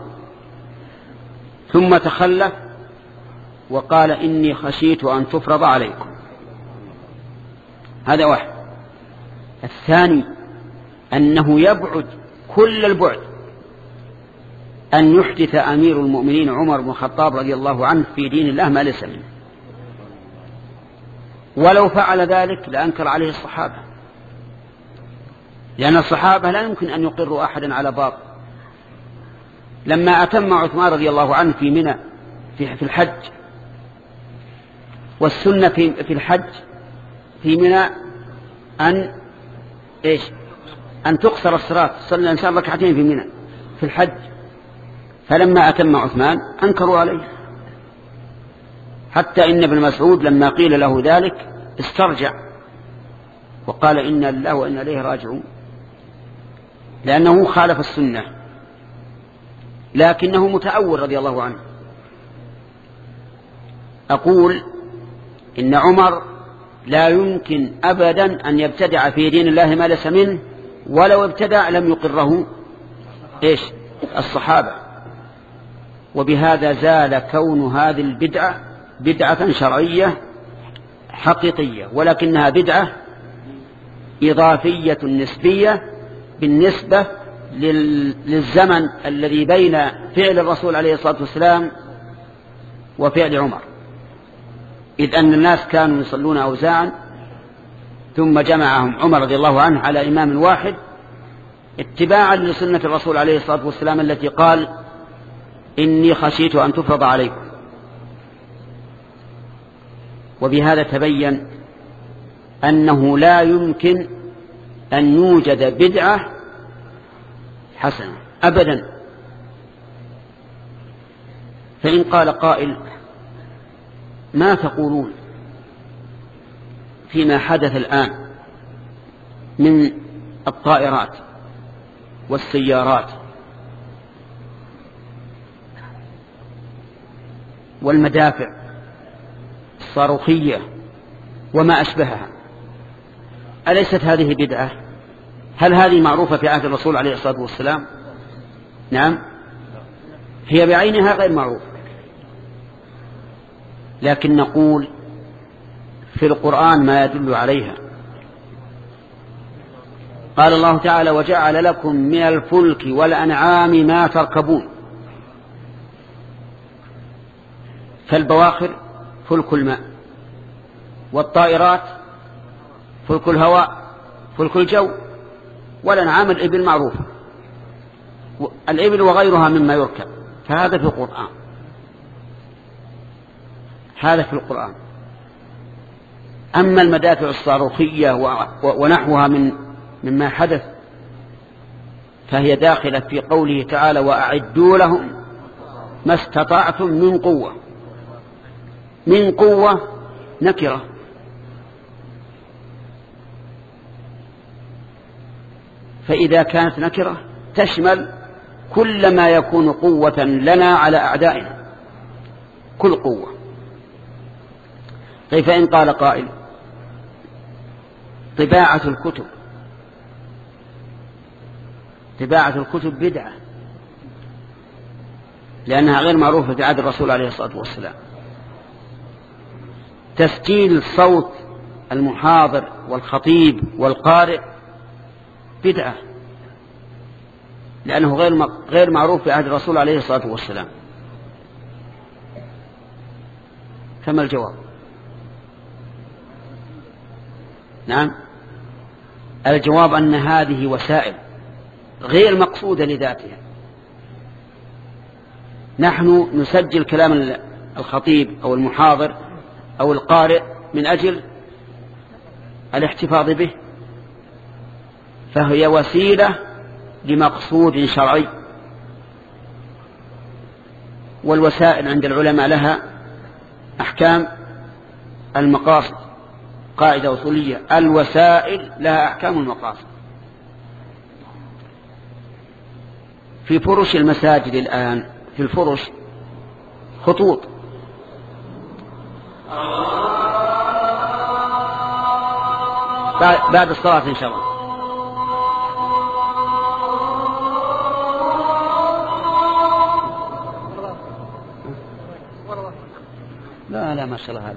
ثم تخلف وقال إني خشيت أن تفرض عليكم. هذا واحد. الثاني أنه يبعد كل البعد أن يحدث أمير المؤمنين عمر بن الخطاب رضي الله عنه في دين الله ما ليس منه، ولو فعل ذلك لأنكر عليه الصحابة، لأن الصحابة لا يمكن أن يقروا أحدا على باطل. لما أتم عثمان رضي الله عنه في منى في الحج، والسنة في الحج في منى أن إيش أن تقصر الصلاة، صلى الإنسان ركعتين في منى في الحج، فلما أتم عثمان أنكروا عليه، حتى إن ابن مسعود لما قيل له ذلك استرجع وقال إنا لله وإنا إليه راجعون، لأنه خالف السنة، لكنه متأول رضي الله عنه. أقول إن عمر لا يمكن أبدا أن يبتدع في دين الله ما ليس منه، ولو ابتدع لم يقره إيش الصحابة، وبهذا زال كون هذه البدعة بدعة شرعية حقيقية، ولكنها بدعة إضافية نسبية بالنسبة للزمن الذي بين فعل الرسول عليه الصلاة والسلام وفعل عمر، إذ أن الناس كانوا يصلون أوزاعا ثم جمعهم عمر رضي الله عنه على إمام واحد اتباعا لسنة الرسول عليه الصلاة والسلام التي قال إني خشيت أن تفرض عليكم. وبهذا تبين أنه لا يمكن أن يوجد بدعة حسنة أبدا. فإن قال قائل ما تقولون فيما حدث الآن من الطائرات والسيارات والمدافع الصاروخية وما أشبهها، أليست هذه بدعة؟ هل هذه معروفة في عهد الرسول عليه الصلاة والسلام؟ نعم، هي بعينها غير معروفة، لكن نقول في القرآن ما يدل عليها. قال الله تعالى وجعل لكم من الفلك والأنعام ما تركبون، فالبواخر فلك الماء، والطائرات فلك الهواء فلك الجو، والأنعام الإبل معروفة، الإبل وغيرها مما يركب، فهذا في القرآن، هذا في القرآن. أما المدافع الصاروخية ونحوها من مما حدث فهي داخلة في قوله تعالى وأعدوا لهم ما استطعتم من قوة. من قوة نكرة، فإذا كانت نكرة تشمل كل ما يكون قوة لنا على أعدائنا، كل قوة. طيب فإن قال قائل طباعة الكتب طباعة الكتب بدعة لأنها غير معروفة في عهد الرسول عليه الصلاة والسلام. تسجيل صوت المحاضر والخطيب والقارئ بدعة لأنه غير غير معروف في عهد الرسول عليه الصلاة والسلام. كما الجواب؟ نعم، الجواب أن هذه وسائل غير مقصودة لذاتها. نحن نسجل كلام الخطيب أو المحاضر أو القارئ من أجل الاحتفاظ به، فهي وسيلة لمقصود شرعي والوسائل عند العلماء لها أحكام المقاصد، قاعدة أصولية: الوسائل لها أحكام المقاصد. في فرش المساجد الآن، في الفرش خطوط بعد الصلاة إن شاء الله. لا لا ما شاء الله هذه،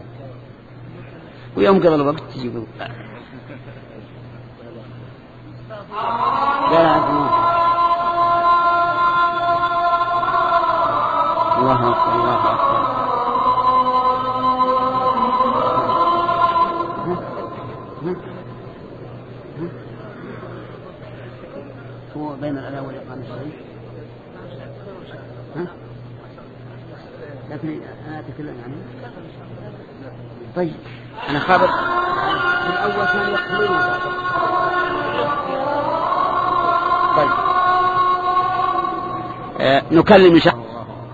ويوم قبل الوقت تجيب لا لا الله أكبر الله أكبر. هو بين الأذان والإقامة الشيء، ها؟ لكن أنا أتكلم يعني. طيب أنا خابر الأول كان يقتلون. طيب آه نكلم إن شاء الله.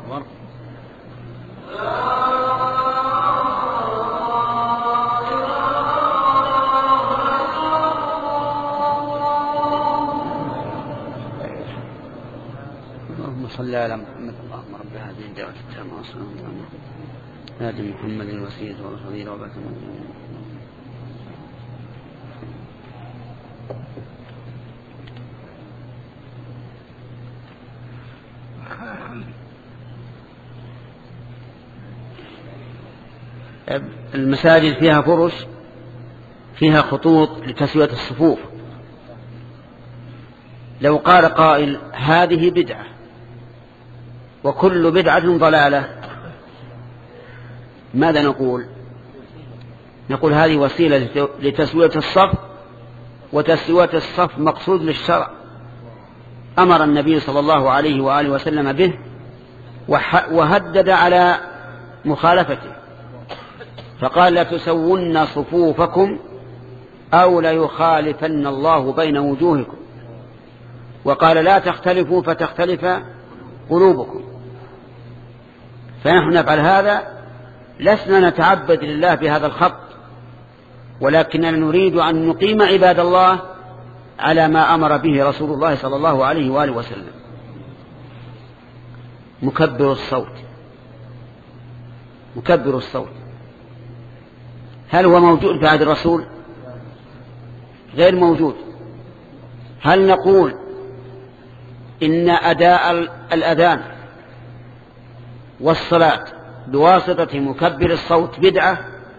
صلى على محمد. اللهم رب هذه الدعوة التامة والصلاة والسلام على محمد الوسيلة والفضيلة وبركة. المساجد فيها فرش، فيها خطوط لتسوية الصفوف. لو قال قائل هذه بدعة وكل بدعة ضلالة، ماذا نقول؟ نقول هذه وسيلة لتسوية الصف، وتسوية الصف مقصود للشرع، أمر النبي صلى الله عليه وآله وسلم به وهدد على مخالفته، فقال: لا تسون صفوفكم أو ليخالفن الله بين وجوهكم، وقال: لا تختلفوا فتختلف قلوبكم. فنحن نفعل هذا، لسنا نتعبد لله بهذا الخط، ولكننا نريد أن نقيم عباد الله على ما أمر به رسول الله صلى الله عليه وآله وسلم. مكبر الصوت، مكبر الصوت هل هو موجود في عهد الرسول؟ غير موجود. هل نقول إن أداء الأذان والصلاة بواسطة مكبر الصوت بدعة؟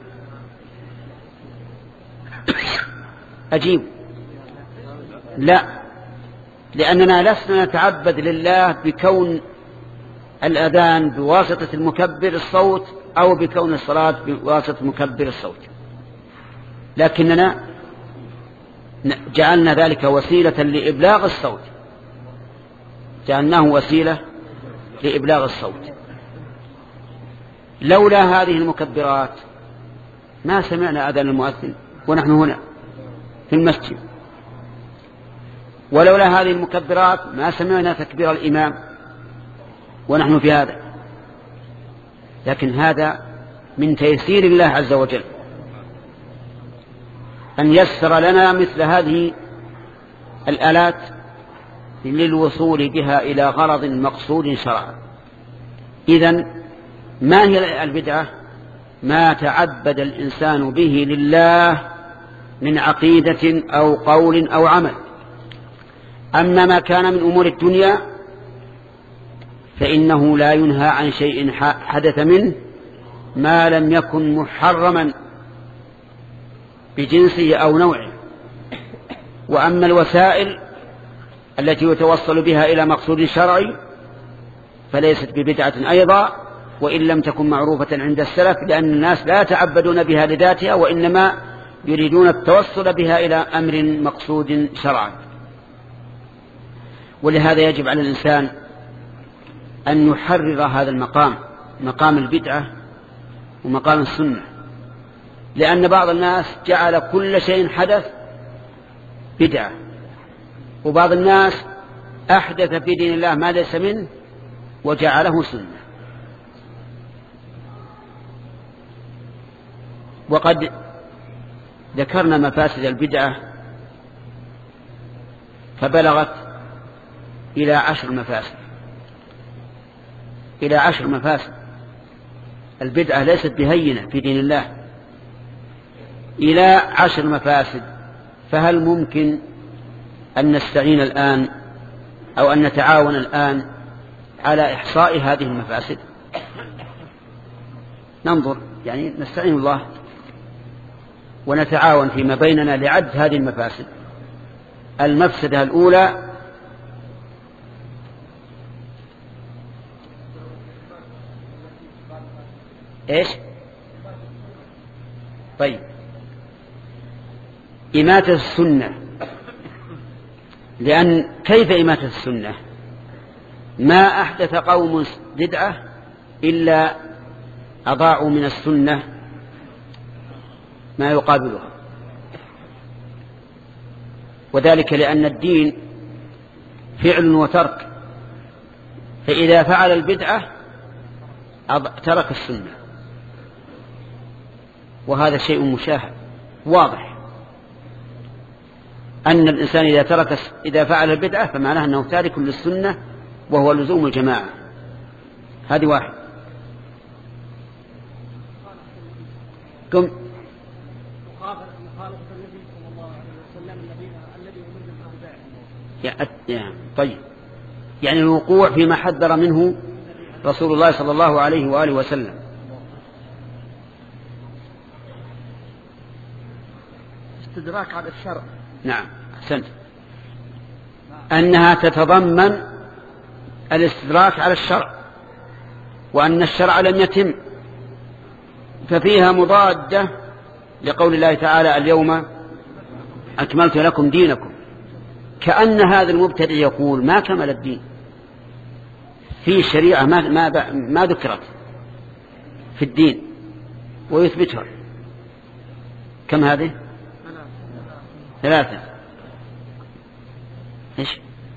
أجيب: لا، لأننا لسنا نتعبد لله بكون الأذان بواسطة المكبر الصوت أو بكون الصلاة بواسطة مكبر الصوت، لكننا جعلنا ذلك وسيلة لإبلاغ الصوت، جعلناه وسيلة لإبلاغ الصوت. لولا هذه المكبرات ما سمعنا أذان المؤذن ونحن هنا في المسجد، ولولا هذه المكبرات ما سمعنا تكبير الإمام ونحن في هذا. لكن هذا من تيسير الله عز وجل أن يسر لنا مثل هذه الآلات للوصول بها إلى غرض مقصود شرعا. إذن ما هي البدعة؟ ما تعبد الإنسان به لله من عقيدة أو قول أو عمل. أما ما كان من أمور الدنيا فإنه لا ينهى عن شيء حدث منه ما لم يكن محرما بجنسه أو نوعه. وأما الوسائل التي يتوصل بها إلى مقصود شرعي فليست ببدعة أيضا، وإن لم تكن معروفة عند السلف، لأن الناس لا يتعبدون بها لذاتها، وإنما يريدون التوصل بها إلى أمر مقصود شرعا. ولهذا يجب على الإنسان أن يحرر هذا المقام، مقام البدعة ومقام السنة، لأن بعض الناس جعل كل شيء حدث بدعة، وبعض الناس أحدث في دين الله ما ليس منه وجعله سنة. وقد ذكرنا مفاسد البدعة فبلغت إلى عشر مفاسد إلى عشر مفاسد. البدعة ليست بهينة في دين الله، إلى عشر مفاسد. فهل ممكن أن نستعين الآن أو أن نتعاون الآن على إحصاء هذه المفاسد؟ ننظر، يعني نستعين الله ونتعاون فيما بيننا لعد هذه المفاسد. المفسدة الأولى إيش؟ طيب، إماتة السنة. لأن كيف إماتة السنة؟ ما أحدث قوم بدعة إلا أضاعوا من السنة ما يقابلها، وذلك لأن الدين فعل وترك، فإذا فعل البدعة ترك السنة، وهذا شيء مشاهد واضح أن الإنسان إذا ترك إذا فعل البدعة فمعناه أنه تارك للسنة وهو لزوم الجماعة. هذه واحد. كم مخالفة النبي صلى الله عليه وسلم الذي أمر بالبدع. طيب، يعني الوقوع فيما حذر منه رسول الله صلى الله عليه وآله وسلم. استدراك على الشرع. نعم، أحسنت. أنها تتضمن الاستدراك على الشرع، وأن الشرع لم يتم، ففيها مضادة لقول الله تعالى اليوم أكملت لكم دينكم. كأن هذا المبتدع يقول ما كمل الدين، في شريعة ما, ما, ما ذكرت في الدين ويثبتها. كم هذه؟ ثلاثة. إيش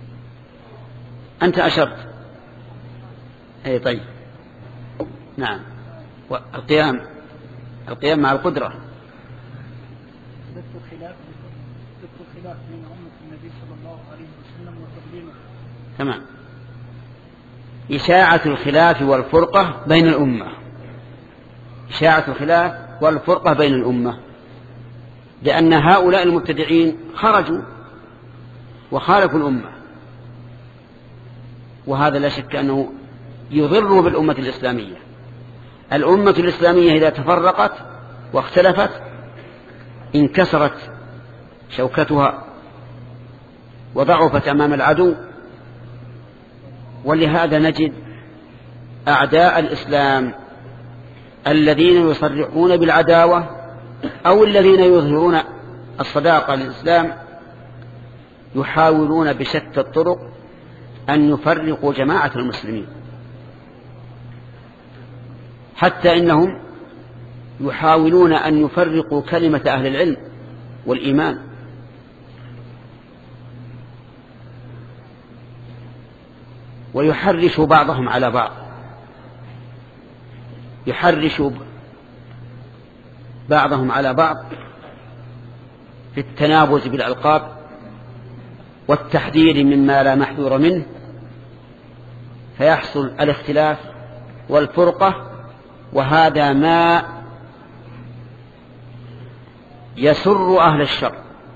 أنت أشرت؟ أي طيب، نعم. والقيام القيام مع القدرة. ذكر الخلاف ذكر الخلاف بين أمة النبي صلى الله عليه وسلم وتقديمه. تمام. إشاعة الخلاف والفرقة بين الأمة. إشاعة الخلاف والفرقة بين الأمة، لأن هؤلاء المبتدعين خرجوا وخالفوا الأمة، وهذا لا شك أنه يضر بالأمة الإسلامية. الأمة الإسلامية إذا تفرقت واختلفت انكسرت شوكتها وضعفت أمام العدو. ولهذا نجد أعداء الإسلام الذين يصرحون بالعداوة أو الذين يظهرون الصداقة للإسلام يحاولون بشتى الطرق أن يفرقوا جماعة المسلمين، حتى إنهم يحاولون أن يفرقوا كلمة أهل العلم والإيمان. ويحرشوا بعضهم على بعض، يحرشوا بعضهم على بعض في التنابز بالألقاب والتحذير مما لا محذور منه، فيحصل الاختلاف والفرقة. وهذا ما يسر أهل الشر،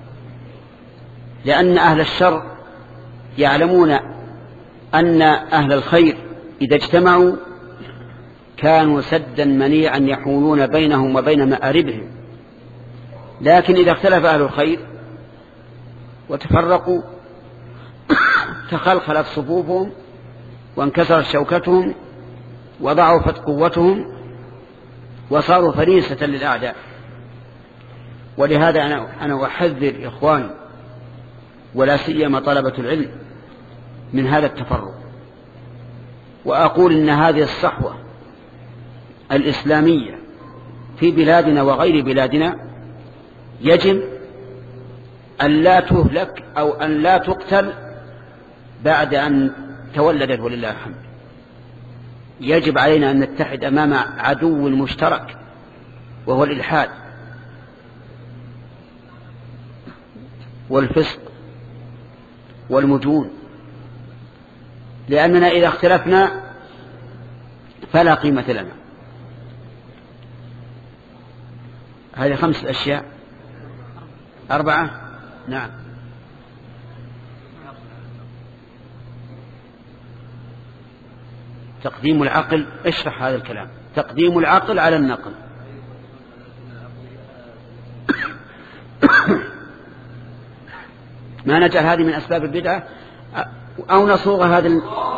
لأن أهل الشر يعلمون أن أهل الخير إذا اجتمعوا كانوا سدا منيعا يحولون بينهم وبين مآربهم. لكن إذا اختلف أهل الخير وتفرقوا تخلخلت صفوفهم وانكسرت شوكتهم وضعفت قوتهم وصاروا فريسة للأعداء. ولهذا أنا, أنا أحذر إخواني ولا سيما طلبة العلم من هذا التفرق، وأقول إن هذه الصحوة الإسلامية في بلادنا وغير بلادنا يجب أن لا تهلك أو أن لا تقتل بعد أن تولدت ولله الحمد. يجب علينا أن نتحد أمام عدو مشترك وهو الإلحاد والفسق والمجون، لأننا إذا اختلفنا فلا قيمة لنا. هذه خمس أشياء. أربعة. نعم. تقديم العقل. اشرح هذا الكلام. تقديم العقل على النقل. ما نجعل هذه من أسباب البدعة أو نصوغ هذا